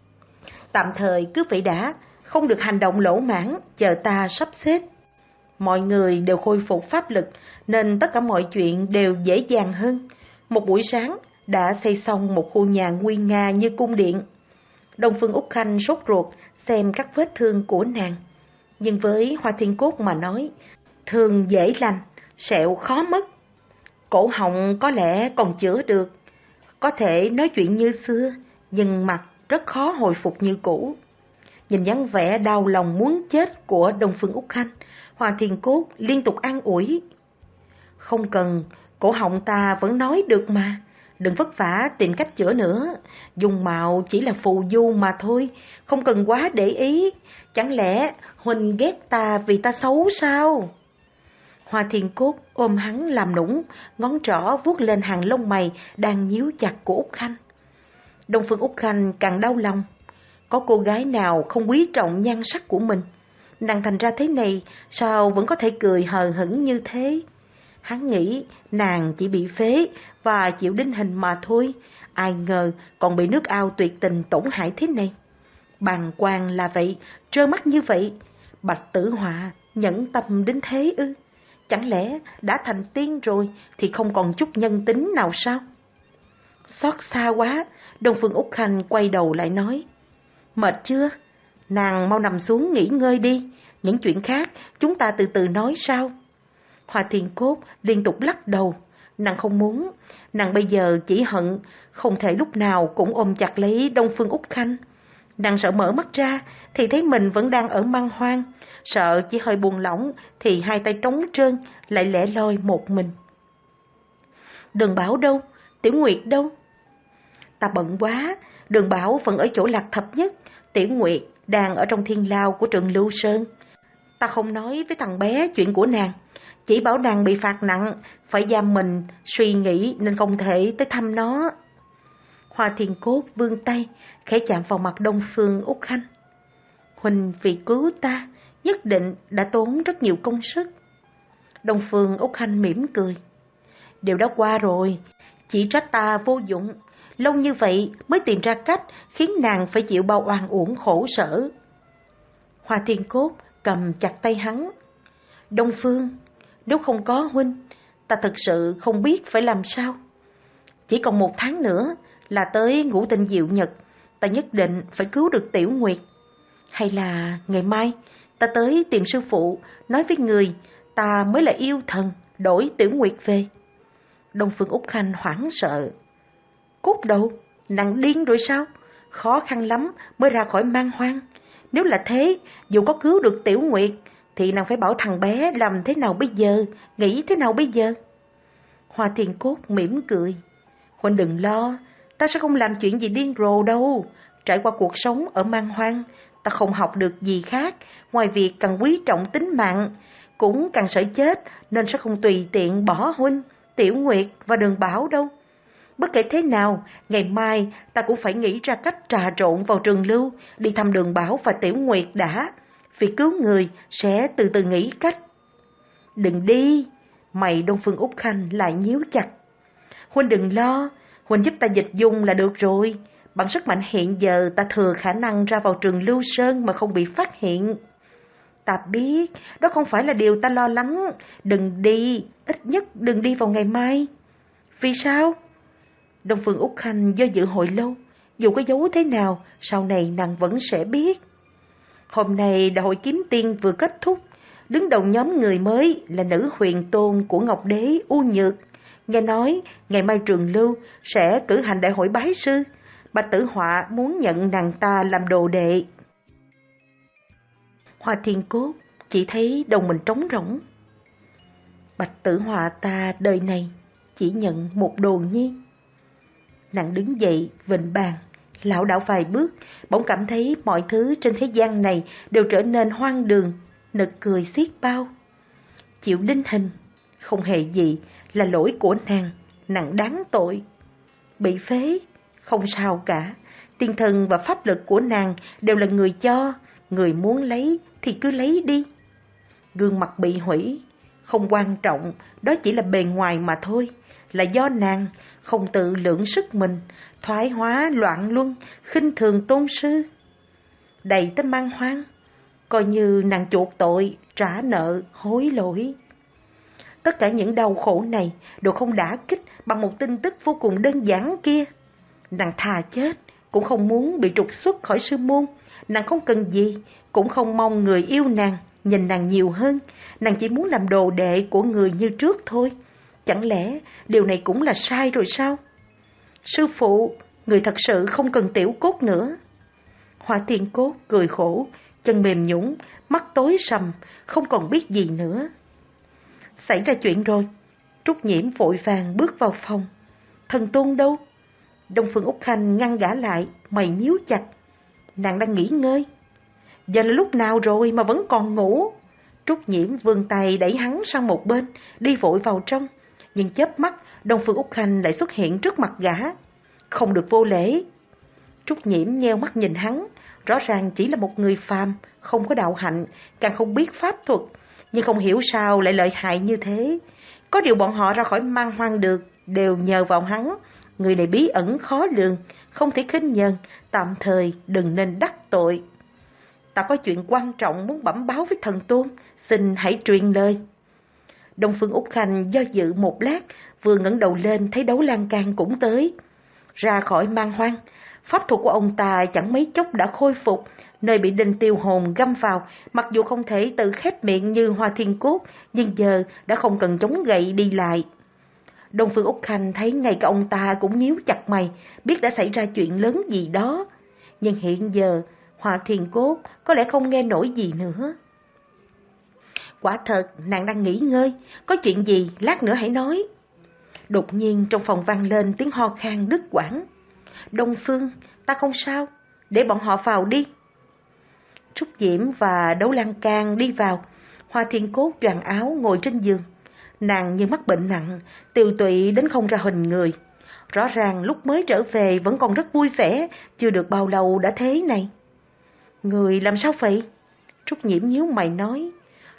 Tạm thời cứ vậy đã, không được hành động lỗ mãng, chờ ta sắp xếp. Mọi người đều khôi phục pháp lực nên tất cả mọi chuyện đều dễ dàng hơn. Một buổi sáng đã xây xong một khu nhà nguy nga như cung điện. Đông Phương Úc Khanh sốt ruột xem các vết thương của nàng. Nhưng với Hoa Thiên Cốt mà nói, thương dễ lành, sẹo khó mất. Cổ họng có lẽ còn chữa được, có thể nói chuyện như xưa, nhưng mặt rất khó hồi phục như cũ. Nhìn dáng vẻ đau lòng muốn chết của Đông Phương Úc Khanh, Hoa Thiên Cốt liên tục an ủi. Không cần, cổ họng ta vẫn nói được mà, đừng vất vả tìm cách chữa nữa. Dung mạo chỉ là phù du mà thôi, không cần quá để ý. Chẳng lẽ Huynh ghét ta vì ta xấu sao? Hoa Thiên Cốt ôm hắn làm nũng, ngón trỏ vuốt lên hàng lông mày đang nhíu chặt của Úc Khanh. Đông Phương Úc Khanh càng đau lòng. Có cô gái nào không quý trọng nhan sắc của mình? Nàng thành ra thế này, sao vẫn có thể cười hờ hững như thế? Hắn nghĩ nàng chỉ bị phế và chịu đinh hình mà thôi, ai ngờ còn bị nước ao tuyệt tình tổn hại thế này. Bàng quan là vậy, trơ mắt như vậy, Bạch Tử Họa nhẫn tâm đến thế ư? Chẳng lẽ đã thành tiên rồi thì không còn chút nhân tính nào sao? Xót xa quá, Đông Phương Úc Khanh quay đầu lại nói. Mệt chưa? Nàng mau nằm xuống nghỉ ngơi đi, những chuyện khác chúng ta từ từ nói sau. Hoa Thiên Cốt liên tục lắc đầu, nàng không muốn, nàng bây giờ chỉ hận, không thể lúc nào cũng ôm chặt lấy Đông Phương Úc Khanh. Nàng sợ mở mắt ra thì thấy mình vẫn đang ở Man Hoang, sợ chỉ hơi buông lỏng thì hai tay trống trơn, lại lẻ loi một mình. Đường Bảo đâu? Tiểu Nguyệt đâu? Ta bận quá, Đường Bảo vẫn ở chỗ Lạc Thập Nhất, Tiểu Nguyệt đang ở trong thiên lao của Trường Lưu Sơn. Ta không nói với thằng bé chuyện của nàng, chỉ bảo nàng bị phạt nặng, phải giam mình, suy nghĩ nên không thể tới thăm nó. Hoa Thiên Cốt vươn tay, khẽ chạm vào mặt Đông Phương Úc Khanh. Huynh vì cứu ta, nhất định đã tốn rất nhiều công sức. Đông Phương Úc Khanh mỉm cười. Điều đó qua rồi, chỉ trách ta vô dụng, lâu như vậy mới tìm ra cách khiến nàng phải chịu bao oan uổng khổ sở. Hoa Thiên Cốt cầm chặt tay hắn. Đông Phương, nếu không có huynh, ta thật sự không biết phải làm sao. Chỉ còn một tháng nữa là tới ngũ tinh diệu nhật, ta nhất định phải cứu được Tiểu Nguyệt. Hay là ngày mai ta tới tìm sư phụ, nói với người ta mới là yêu thần, đổi Tiểu Nguyệt về. Đông Phương Úc Khanh hoảng sợ. Cốt đâu? Nàng điên rồi sao? Khó khăn lắm mới ra khỏi Man Hoang. Nếu là thế, dù có cứu được Tiểu Nguyệt, thì nàng phải bảo thằng bé làm thế nào bây giờ, nghĩ thế nào bây giờ? Hoa Thiên Cốt mỉm cười. Huynh đừng lo, ta sẽ không làm chuyện gì điên rồ đâu. Trải qua cuộc sống ở Man Hoang, ta không học được gì khác, ngoài việc càng quý trọng tính mạng, cũng càng sợ chết, nên sẽ không tùy tiện bỏ huynh, Tiểu Nguyệt và Đường Bảo đâu. Bất kể thế nào, ngày mai ta cũng phải nghĩ ra cách trà trộn vào Trường Lưu, đi thăm Đường Bảo và Tiểu Nguyệt đã. Việc cứu người sẽ từ từ nghĩ cách. Đừng đi, mày Đông Phương Úc Khanh lại nhíu chặt. Huynh đừng lo, huynh giúp ta dịch dung là được rồi. Bằng sức mạnh hiện giờ ta thừa khả năng ra vào Trường Lưu Sơn mà không bị phát hiện. Ta biết, đó không phải là điều ta lo lắng. Đừng đi, ít nhất đừng đi vào ngày mai. Vì sao? Đông Phương Úc Khanh do dự hồi lâu. Dù có giấu thế nào, sau này nàng vẫn sẽ biết. Hôm nay đại hội kiếm tiên vừa kết thúc. Đứng đầu nhóm người mới là nữ huyền tôn của Ngọc Đế U Nhược. Nghe nói ngày mai Trường Lưu sẽ cử hành đại hội bái sư. Bạch Tử Họa muốn nhận nàng ta làm đồ đệ. Hoa Thiên Cốt chỉ thấy đầu mình trống rỗng. Bạch Tử Họa ta đời này chỉ nhận một đồ nhi. Nàng đứng dậy vịnh bàn, lảo đảo vài bước, bỗng cảm thấy mọi thứ trên thế gian này đều trở nên hoang đường, nực cười xiết bao. Chịu đinh hình, không hề gì là lỗi của nàng, nàng đáng tội. Bị phế, không sao cả, tiên thần và pháp lực của nàng đều là người cho, người muốn lấy thì cứ lấy đi. Gương mặt bị hủy, không quan trọng, đó chỉ là bề ngoài mà thôi, là do nàng không tự lượng sức mình, thoái hóa loạn luân, khinh thường tôn sư. Đầy tới Man Hoang, coi như nàng chuộc tội, trả nợ, hối lỗi. Tất cả những đau khổ này đều không đả kích bằng một tin tức vô cùng đơn giản kia. Nàng thà chết, cũng không muốn bị trục xuất khỏi sư môn. Nàng không cần gì, cũng không mong người yêu nàng, nhìn nàng nhiều hơn. Nàng chỉ muốn làm đồ đệ của người như trước thôi. Chẳng lẽ điều này cũng là sai rồi sao? Sư phụ, người thật sự không cần Tiểu Cốt nữa. Hoa Thiên Cốt cười khổ, chân mềm nhũn, mắt tối sầm, không còn biết gì nữa. Xảy ra chuyện rồi. Trúc Nhiễm vội vàng bước vào phòng. Thần Tôn đâu? Đông Phương Úc Khanh ngăn gã lại, mày nhíu chặt. Nàng đang nghỉ ngơi. Giờ là lúc nào rồi mà vẫn còn ngủ? Trúc Nhiễm vươn tay đẩy hắn sang một bên, đi vội vào trong. Nhưng chớp mắt, Đông Phương Úc Khanh lại xuất hiện trước mặt gã. Không được vô lễ. Trúc Nhiễm nheo mắt nhìn hắn, rõ ràng chỉ là một người phàm, không có đạo hạnh, càng không biết pháp thuật, nhưng không hiểu sao lại lợi hại như thế. Có điều bọn họ ra khỏi Man Hoang được, đều nhờ vào hắn. Người này bí ẩn khó lường, không thể khinh nhờn, tạm thời đừng nên đắc tội. Ta có chuyện quan trọng muốn bẩm báo với thần tôn, xin hãy truyền lời. Đông Phương Úc Khanh do dự một lát, vừa ngẩng đầu lên thấy Đấu Lan Can cũng tới. Ra khỏi Man Hoang, pháp thuật của ông ta chẳng mấy chốc đã khôi phục, nơi bị đinh tiêu hồn găm vào, mặc dù không thể tự khép miệng như Hoa Thiên Cốt, nhưng giờ đã không cần chống gậy đi lại. Đông Phương Úc Khanh thấy ngay cả ông ta cũng nhíu chặt mày, biết đã xảy ra chuyện lớn gì đó. Nhưng hiện giờ, Hoa Thiên Cốt có lẽ không nghe nổi gì nữa. Quả thật, nàng đang nghỉ ngơi, có chuyện gì lát nữa hãy nói. Đột nhiên trong phòng vang lên tiếng ho khan đứt quãng. Đông Phương, ta không sao, để bọn họ vào đi. Trúc Diễm và Đấu Lan Can đi vào, Hoa Thiên Cốt choàng áo ngồi trên giường. Nàng như mắc bệnh nặng, tiều tụy đến không ra hình người. Rõ ràng lúc mới trở về vẫn còn rất vui vẻ, chưa được bao lâu đã thế này. Người làm sao vậy? Trúc Nhiễm nhíu mày nói.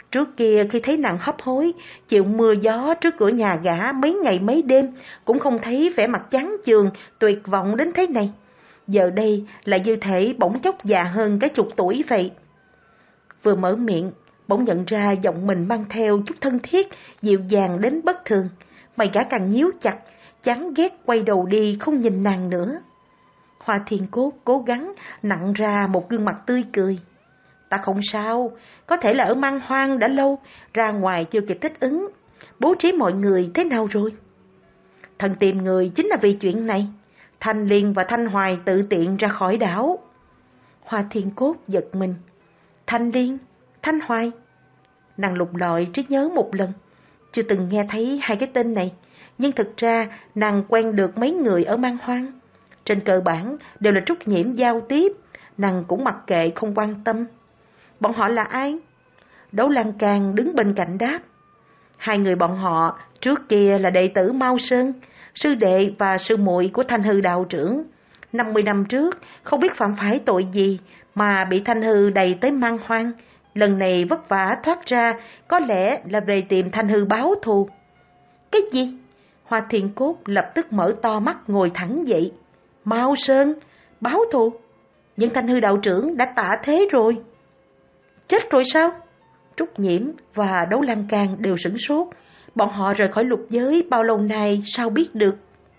Trước kia khi thấy nàng hấp hối, chịu mưa gió trước cửa nhà gã mấy ngày mấy đêm, cũng không thấy vẻ mặt chán chường, tuyệt vọng đến thế này. Giờ đây là như thể bỗng chốc già hơn cả chục tuổi vậy. Vừa mở miệng, bỗng nhận ra giọng mình mang theo chút thân thiết, dịu dàng đến bất thường. Mày gã càng nhíu chặt, chán ghét quay đầu đi không nhìn nàng nữa. Hoa Thiên Cốt cố gắng nặn ra một gương mặt tươi cười. Ta không sao, có thể là ở Man Hoang đã lâu, ra ngoài chưa kịp thích ứng. Bố trí mọi người thế nào rồi? Thần tìm người chính là vì chuyện này. Thanh Liên và Thanh Hoài tự tiện ra khỏi đảo. Hoa Thiên Cốt giật mình. Thanh Liên, Thanh Hoài. Nàng lục lọi trí nhớ một lần, chưa từng nghe thấy hai cái tên này, nhưng thực ra nàng quen được mấy người ở Man Hoang. Trên cơ bản đều là Trúc Nhiễm giao tiếp, nàng cũng mặc kệ không quan tâm. Bọn họ là ai? Đấu Lan Can đứng bên cạnh đáp. Hai người bọn họ trước kia là đệ tử Mao Sơn, sư đệ và sư muội của Thanh Hư đạo trưởng. năm mươi năm trước, không biết phạm phải tội gì mà bị Thanh Hư đày tới Man Hoang. Lần này vất vả thoát ra, có lẽ là về tìm Thanh Hư báo thù. Cái gì? Hoa Thiên Cốt lập tức mở to mắt ngồi thẳng dậy. Mao Sơn, báo thù? Nhưng Thanh Hư đạo trưởng đã tạ thế rồi. Chết rồi sao? Trúc Nhiễm và Đấu Lan Can đều sửng sốt. Bọn họ rời khỏi lục giới bao lâu nay sao biết được?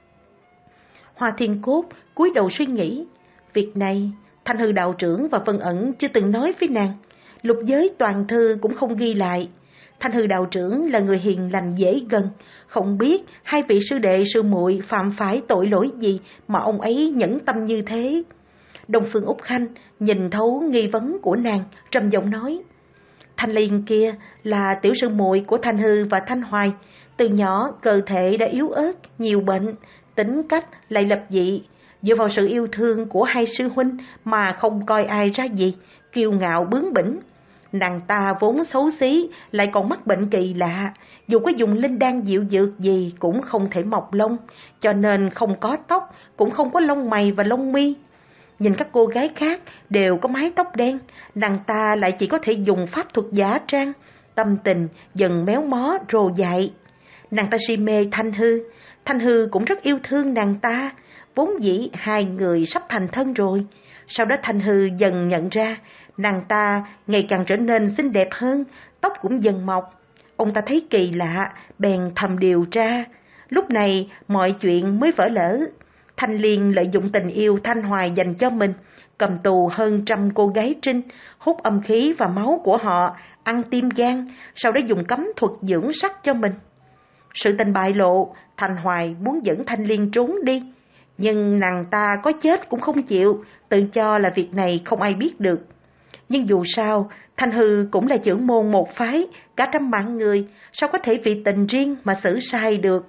Hoa Thiên Cốt cúi đầu suy nghĩ. Việc này Thanh Hư đạo trưởng và Vân Ẩn chưa từng nói với nàng. Lục giới toàn thư cũng không ghi lại. Thanh Hư đạo trưởng là người hiền lành dễ gần, không biết hai vị sư đệ sư muội phạm phải tội lỗi gì mà ông ấy nhẫn tâm như thế. Đông Phương Úc Khanh nhìn thấu nghi vấn của nàng, trầm giọng nói: Thanh Liên kia là tiểu sư muội của Thanh Hư và Thanh Hoài, từ nhỏ cơ thể đã yếu ớt, nhiều bệnh, tính cách lại lập dị, dựa vào sự yêu thương của hai sư huynh mà không coi ai ra gì, kiêu ngạo bướng bỉnh. Nàng ta vốn xấu xí, lại còn mắc bệnh kỳ lạ, dù có dùng linh đan diệu dược gì cũng không thể mọc lông, cho nên không có tóc, cũng không có lông mày và lông mi. Nhìn các cô gái khác đều có mái tóc đen, nàng ta lại chỉ có thể dùng pháp thuật giả trang, tâm tình dần méo mó rồ dại. Nàng ta si mê Thanh Hư, Thanh Hư cũng rất yêu thương nàng ta, vốn dĩ hai người sắp thành thân rồi. Sau đó Thanh Hư dần nhận ra nàng ta ngày càng trở nên xinh đẹp hơn, tóc cũng dần mọc. Ông ta thấy kỳ lạ, bèn thầm điều tra. Lúc này mọi chuyện mới vỡ lỡ. Thanh Liên lợi dụng tình yêu Thanh Hoài dành cho mình, cầm tù hơn trăm cô gái trinh, hút âm khí và máu của họ, ăn tim gan, sau đó dùng cấm thuật dưỡng sắc cho mình. Sự tình bại lộ, Thanh Hoài muốn dẫn Thanh Liên trốn đi, nhưng nàng ta có chết cũng không chịu, tự cho là việc này không ai biết được. Nhưng dù sao, Thanh Hư cũng là trưởng môn một phái, cả trăm mạng người, sao có thể vì tình riêng mà xử sai được.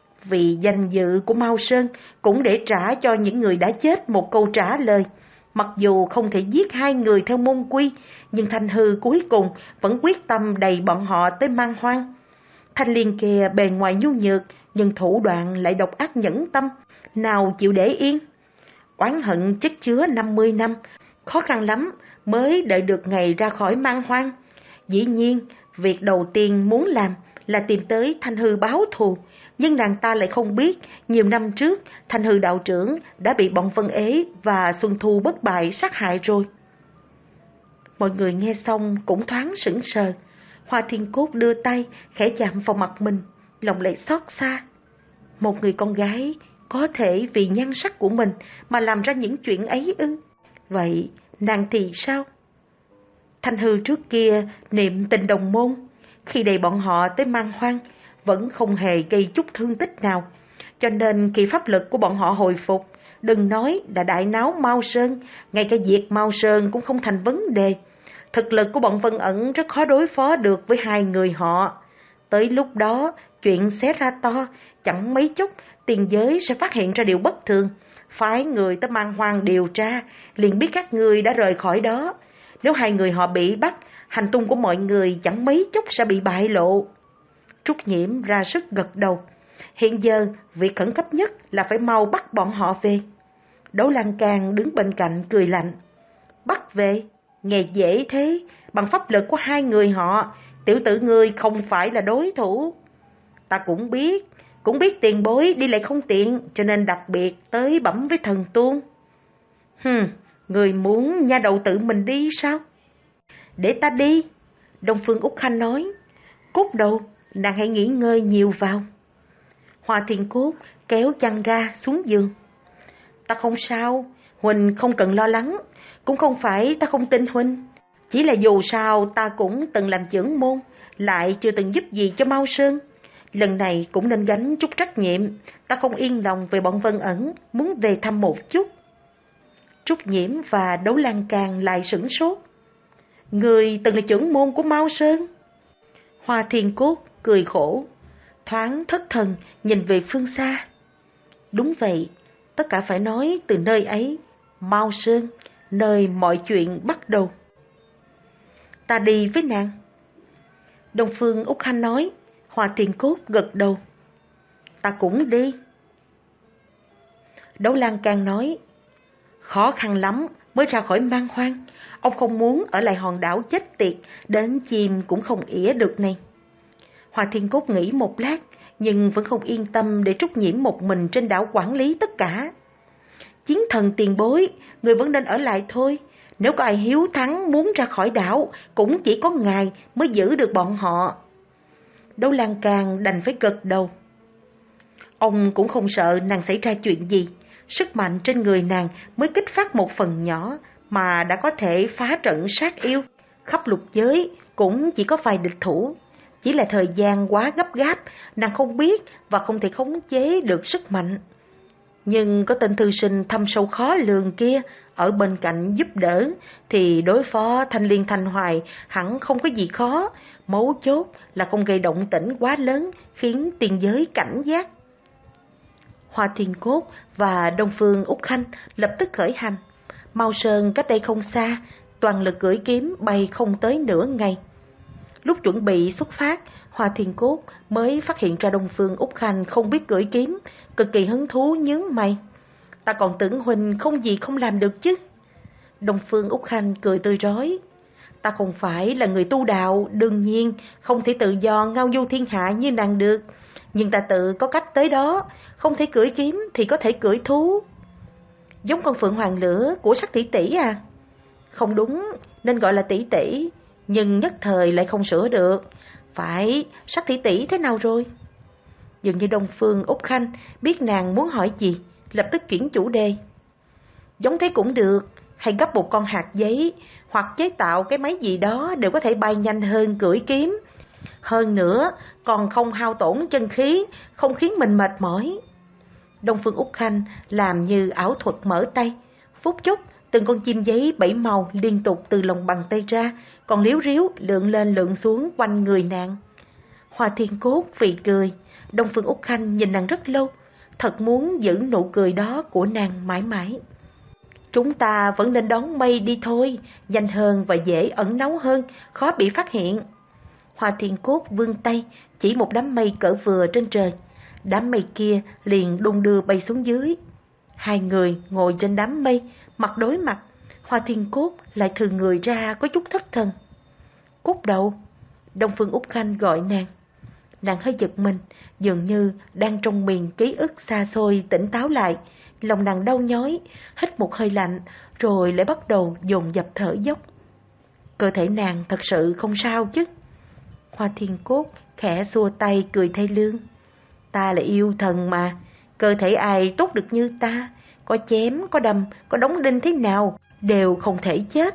Vì danh dự của Mao Sơn cũng để trả cho những người đã chết một câu trả lời. Mặc dù không thể giết hai người theo môn quy, nhưng Thanh Hư cuối cùng vẫn quyết tâm đẩy bọn họ tới Man Hoang. Thanh Liên kia bề ngoài nhu nhược, nhưng thủ đoạn lại độc ác nhẫn tâm, nào chịu để yên. Oán hận chất chứa năm mươi năm, khó khăn lắm mới đợi được ngày ra khỏi Man Hoang. Dĩ nhiên, việc đầu tiên muốn làm là tìm tới Thanh Hư báo thù, nhưng nàng ta lại không biết nhiều năm trước Thanh Hư đạo trưởng đã bị bọn Vân Ế và Xuân Thu bất bại sát hại rồi. Mọi người nghe xong cũng thoáng sững sờ. Hoa Thiên Cốt đưa tay khẽ chạm vào mặt mình, lòng lại xót xa. Một người con gái có thể vì nhan sắc của mình mà làm ra những chuyện ấy ư? Vậy nàng thì sao? Thanh Hư trước kia niệm tình đồng môn, khi đẩy bọn họ tới Man Hoang vẫn không hề gây chút thương tích nào, cho nên khi pháp lực của bọn họ hồi phục, đừng nói là đại náo Mao Sơn, ngay cả diệt Mao Sơn cũng không thành vấn đề. Thực lực của bọn Vân Ẩn rất khó đối phó được với hai người họ. Tới lúc đó, chuyện xé ra to, chẳng mấy chốc tiền giới sẽ phát hiện ra điều bất thường, phái người tới Man Hoang điều tra, liền biết các người đã rời khỏi đó. Nếu hai người họ bị bắt, hành tung của mọi người chẳng mấy chốc sẽ bị bại lộ. Trúc Nhiễm ra sức gật đầu. Hiện giờ, việc khẩn cấp nhất là phải mau bắt bọn họ về. Đấu Lan Can đứng bên cạnh cười lạnh. Bắt về? Nghe dễ thế, bằng pháp lực của hai người họ, Tiểu tử ngươi không phải là đối thủ. Ta cũng biết, cũng biết tiền bối đi lại không tiện, cho nên đặc biệt tới bẩm với thần tuôn. Hừm, người muốn nha đầu tự mình đi sao? Để ta đi, Đông Phương Úc Khanh nói. Cút đầu, nàng hãy nghỉ ngơi nhiều vào. Hoa Thiên Cốt kéo chăn ra xuống giường. Ta không sao, Huỳnh không cần lo lắng, cũng không phải ta không tin Huỳnh. Chỉ là dù sao ta cũng từng làm trưởng môn, lại chưa từng giúp gì cho Mao Sơn. Lần này cũng nên gánh chút trách nhiệm, ta không yên lòng về bọn Vân Ẩn, muốn về thăm một chút. Trúc Nhiễm và Đấu Lan Càng lại sửng sốt. Người từng là trưởng môn của Mao Sơn. Hoa Thiên Cốt cười khổ, thoáng thất thần nhìn về phương xa. Đúng vậy, tất cả phải nói từ nơi ấy, Mao Sơn, nơi mọi chuyện bắt đầu. Ta đi với nàng. Đông Phương Úc Khanh nói. Hoa Thiên Cốt gật đầu. Ta cũng đi. Đấu Lan Càng nói. Khó khăn lắm mới ra khỏi Man Hoang. Ông không muốn ở lại hòn đảo chết tiệt, đến chim cũng không ỉa được này. Hoa Thiên Cốt nghĩ một lát, nhưng vẫn không yên tâm để Trúc Nhiễm một mình trên đảo quản lý tất cả. Chiến thần tiền bối, người vẫn nên ở lại thôi. Nếu có ai hiếu thắng muốn ra khỏi đảo, cũng chỉ có ngài mới giữ được bọn họ. Đấu Lan Càng đành phải gật đầu. Ông cũng không sợ nàng xảy ra chuyện gì. Sức mạnh trên người nàng mới kích phát một phần nhỏ mà đã có thể phá trận sát yêu. Khắp lục giới cũng chỉ có vài địch thủ. Chỉ là thời gian quá gấp gáp, nàng không biết và không thể khống chế được sức mạnh. Nhưng có tên thư sinh thâm sâu khó lường kia ở bên cạnh giúp đỡ, thì đối phó Thanh Liên Thanh Hoài hẳn không có gì khó. Mấu chốt là không gây động tĩnh quá lớn, khiến tiền giới cảnh giác. Hoa Thiên Cốt và Đông Phương Úc Khanh lập tức khởi hành. Mao Sơn cách đây không xa, toàn lực cưỡi kiếm bay không tới nửa ngày. Lúc chuẩn bị xuất phát, Hoa Thiên Cốt mới phát hiện ra Đông Phương Úc Khanh không biết cưỡi kiếm, cực kỳ hứng thú nhướng mày. Ta còn tưởng Huỳnh không gì không làm được chứ. Đông Phương Úc Khanh cười tươi rói. Ta không phải là người tu đạo, đương nhiên không thể tự do ngao du thiên hạ như nàng được. Nhưng ta tự có cách tới đó, không thể cưỡi kiếm thì có thể cưỡi thú. Giống con phượng hoàng lửa của Sắc tỷ tỷ à? Không đúng, nên gọi là tỷ tỷ, nhưng nhất thời lại không sửa được. Phải, Sắc tỷ tỷ thế nào rồi? Dường như Đông Phương Úc Khanh biết nàng muốn hỏi gì, lập tức chuyển chủ đề. Giống thế cũng được, hay gấp một con hạt giấy, hoặc chế tạo cái máy gì đó đều có thể bay nhanh hơn cưỡi kiếm. Hơn nữa, còn không hao tổn chân khí, không khiến mình mệt mỏi. Đông Phương Úc Khanh làm như ảo thuật mở tay. Phút chốc, từng con chim giấy bảy màu liên tục từ lòng bàn tay ra, còn liếu riếu lượn lên lượn xuống quanh người nàng. Hoa Thiên Cốt phì cười. Đông Phương Úc Khanh nhìn nàng rất lâu, thật muốn giữ nụ cười đó của nàng mãi mãi. Chúng ta vẫn nên đón mây đi thôi, nhanh hơn và dễ ẩn náu hơn, khó bị phát hiện. Hoa Thiên Cốt vươn tay, chỉ một đám mây cỡ vừa trên trời. Đám mây kia liền đung đưa bay xuống dưới. Hai người ngồi trên đám mây, mặt đối mặt. Hoa Thiên Cốt lại thừa người ra có chút thất thần. Cút đầu, Đông Phương Úc Khanh gọi nàng. Nàng hơi giật mình, dường như đang trong miền ký ức xa xôi tỉnh táo lại. Lòng nàng đau nhói, hít một hơi lạnh, rồi lại bắt đầu dồn dập thở dốc. Cơ thể nàng thật sự không sao chứ? Hoa Thiên Cốt khẽ xua tay cười thê lương. Ta là yêu thần mà, cơ thể ai tốt được như ta, có chém, có đâm, có đóng đinh thế nào, đều không thể chết.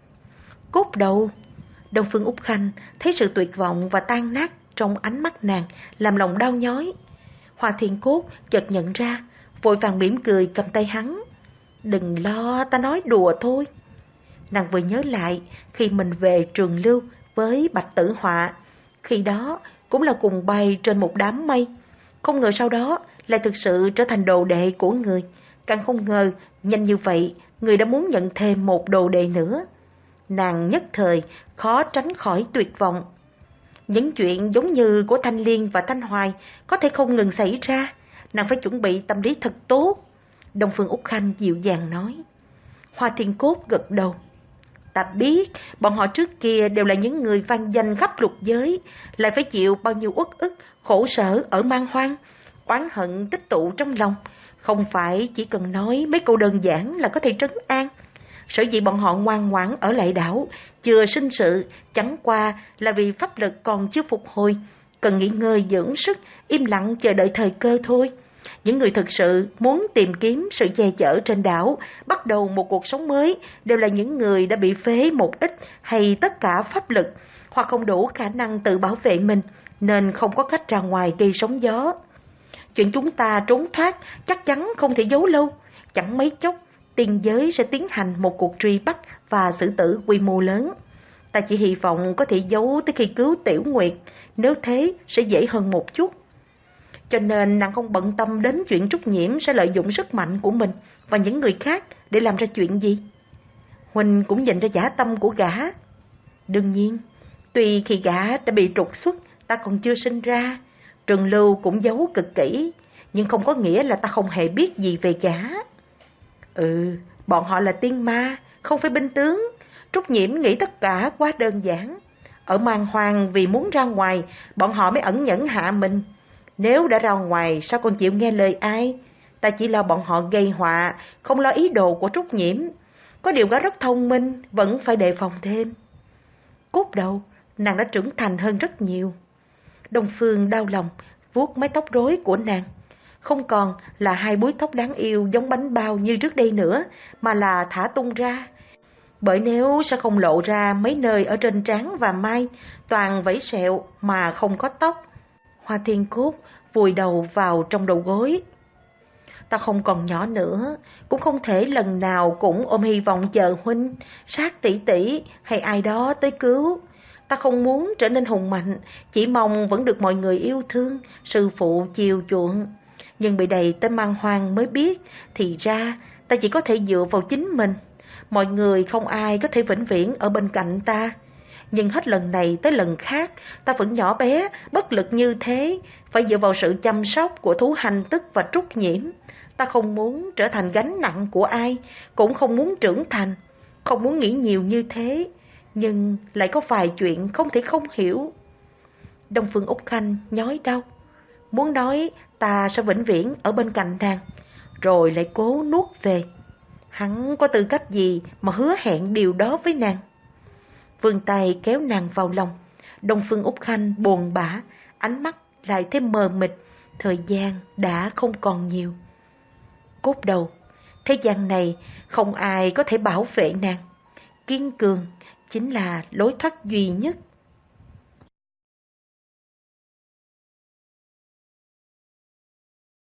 Cốt đầu, Đông Phương Úc Khanh thấy sự tuyệt vọng và tan nát trong ánh mắt nàng, làm lòng đau nhói. Hoa Thiên Cốt chợt nhận ra, vội vàng mỉm cười cầm tay hắn. Đừng lo, ta nói đùa thôi. Nàng vừa nhớ lại khi mình về Trường Lưu với Bạch Tử Họa, khi đó cũng là cùng bay trên một đám mây. Không ngờ sau đó lại thực sự trở thành đồ đệ của người. Càng không ngờ nhanh như vậy người đã muốn nhận thêm một đồ đệ nữa. Nàng nhất thời khó tránh khỏi tuyệt vọng. Những chuyện giống như của Thanh Liên và Thanh Hoài có thể không ngừng xảy ra. Nàng phải chuẩn bị tâm lý thật tốt. Đông Phương Úc Khanh dịu dàng nói. Hoa Thiên Cốt gật đầu. Ta biết bọn họ trước kia đều là những người vang danh khắp lục giới, lại phải chịu bao nhiêu uất ức, khổ sở ở man hoang, oán hận tích tụ trong lòng. Không phải chỉ cần nói mấy câu đơn giản là có thể trấn an. Sở dĩ bọn họ ngoan ngoãn ở lại đảo, chưa sinh sự, chẳng qua là vì pháp lực còn chưa phục hồi, cần nghỉ ngơi dưỡng sức, im lặng chờ đợi thời cơ thôi. Những người thực sự muốn tìm kiếm sự che chở trên đảo, bắt đầu một cuộc sống mới, đều là những người đã bị phế một ít hay tất cả pháp lực, hoặc không đủ khả năng tự bảo vệ mình, nên không có cách ra ngoài gây sóng gió. Chuyện chúng ta trốn thoát chắc chắn không thể giấu lâu, chẳng mấy chốc tiên giới sẽ tiến hành một cuộc truy bắt và xử tử quy mô lớn. Ta chỉ hy vọng có thể giấu tới khi cứu Tiểu Nguyệt, nếu thế sẽ dễ hơn một chút. Cho nên nàng không bận tâm đến chuyện Trúc Nhiễm sẽ lợi dụng sức mạnh của mình và những người khác để làm ra chuyện gì. Huynh cũng nhìn ra dã tâm của gã. Đương nhiên, tuy khi gã đã bị trục xuất, ta còn chưa sinh ra, Trường Lưu cũng giấu cực kỹ, nhưng không có nghĩa là ta không hề biết gì về gã. Ừ, bọn họ là tiên ma, không phải binh tướng. Trúc Nhiễm nghĩ tất cả quá đơn giản. Ở man hoang vì muốn ra ngoài, bọn họ mới ẩn nhẫn hạ mình. Nếu đã ra ngoài, sao còn chịu nghe lời ai? Ta chỉ lo bọn họ gây họa, không lo ý đồ của Trúc Nhiễm. Có điều gã rất thông minh, vẫn phải đề phòng thêm. Cốt đầu, nàng đã trưởng thành hơn rất nhiều. Đông Phương đau lòng, vuốt mái tóc rối của nàng. Không còn là hai búi tóc đáng yêu giống bánh bao như trước đây nữa, mà là thả tung ra. Bởi nếu sẽ không lộ ra mấy nơi ở trên trán và mai, toàn vẫy sẹo mà không có tóc. Hoa Thiên Cốt vùi đầu vào trong đầu gối. Ta không còn nhỏ nữa, cũng không thể lần nào cũng ôm hy vọng chờ huynh, sát tỷ tỷ hay ai đó tới cứu. Ta không muốn trở nên hùng mạnh, chỉ mong vẫn được mọi người yêu thương, sư phụ chiều chuộng. Nhưng bị đầy tới man hoang mới biết, thì ra ta chỉ có thể dựa vào chính mình. Mọi người không ai có thể vĩnh viễn ở bên cạnh ta. Nhưng hết lần này tới lần khác, ta vẫn nhỏ bé, bất lực như thế, phải dựa vào sự chăm sóc của thú hành tức và Trúc Nhiễm. Ta không muốn trở thành gánh nặng của ai, cũng không muốn trưởng thành, không muốn nghĩ nhiều như thế, nhưng lại có vài chuyện không thể không hiểu. Đông Phương Úc Khanh nhói đau, muốn nói ta sẽ vĩnh viễn ở bên cạnh nàng, rồi lại cố nuốt về. Hắn có tư cách gì mà hứa hẹn điều đó với nàng? Vươn tay kéo nàng vào lòng. Đông Phương Úc Khanh buồn bã, ánh mắt lại thêm mờ mịt. Thời gian đã không còn nhiều. Cốt đầu, thế gian này không ai có thể bảo vệ nàng. Kiên cường chính là lối thoát duy nhất.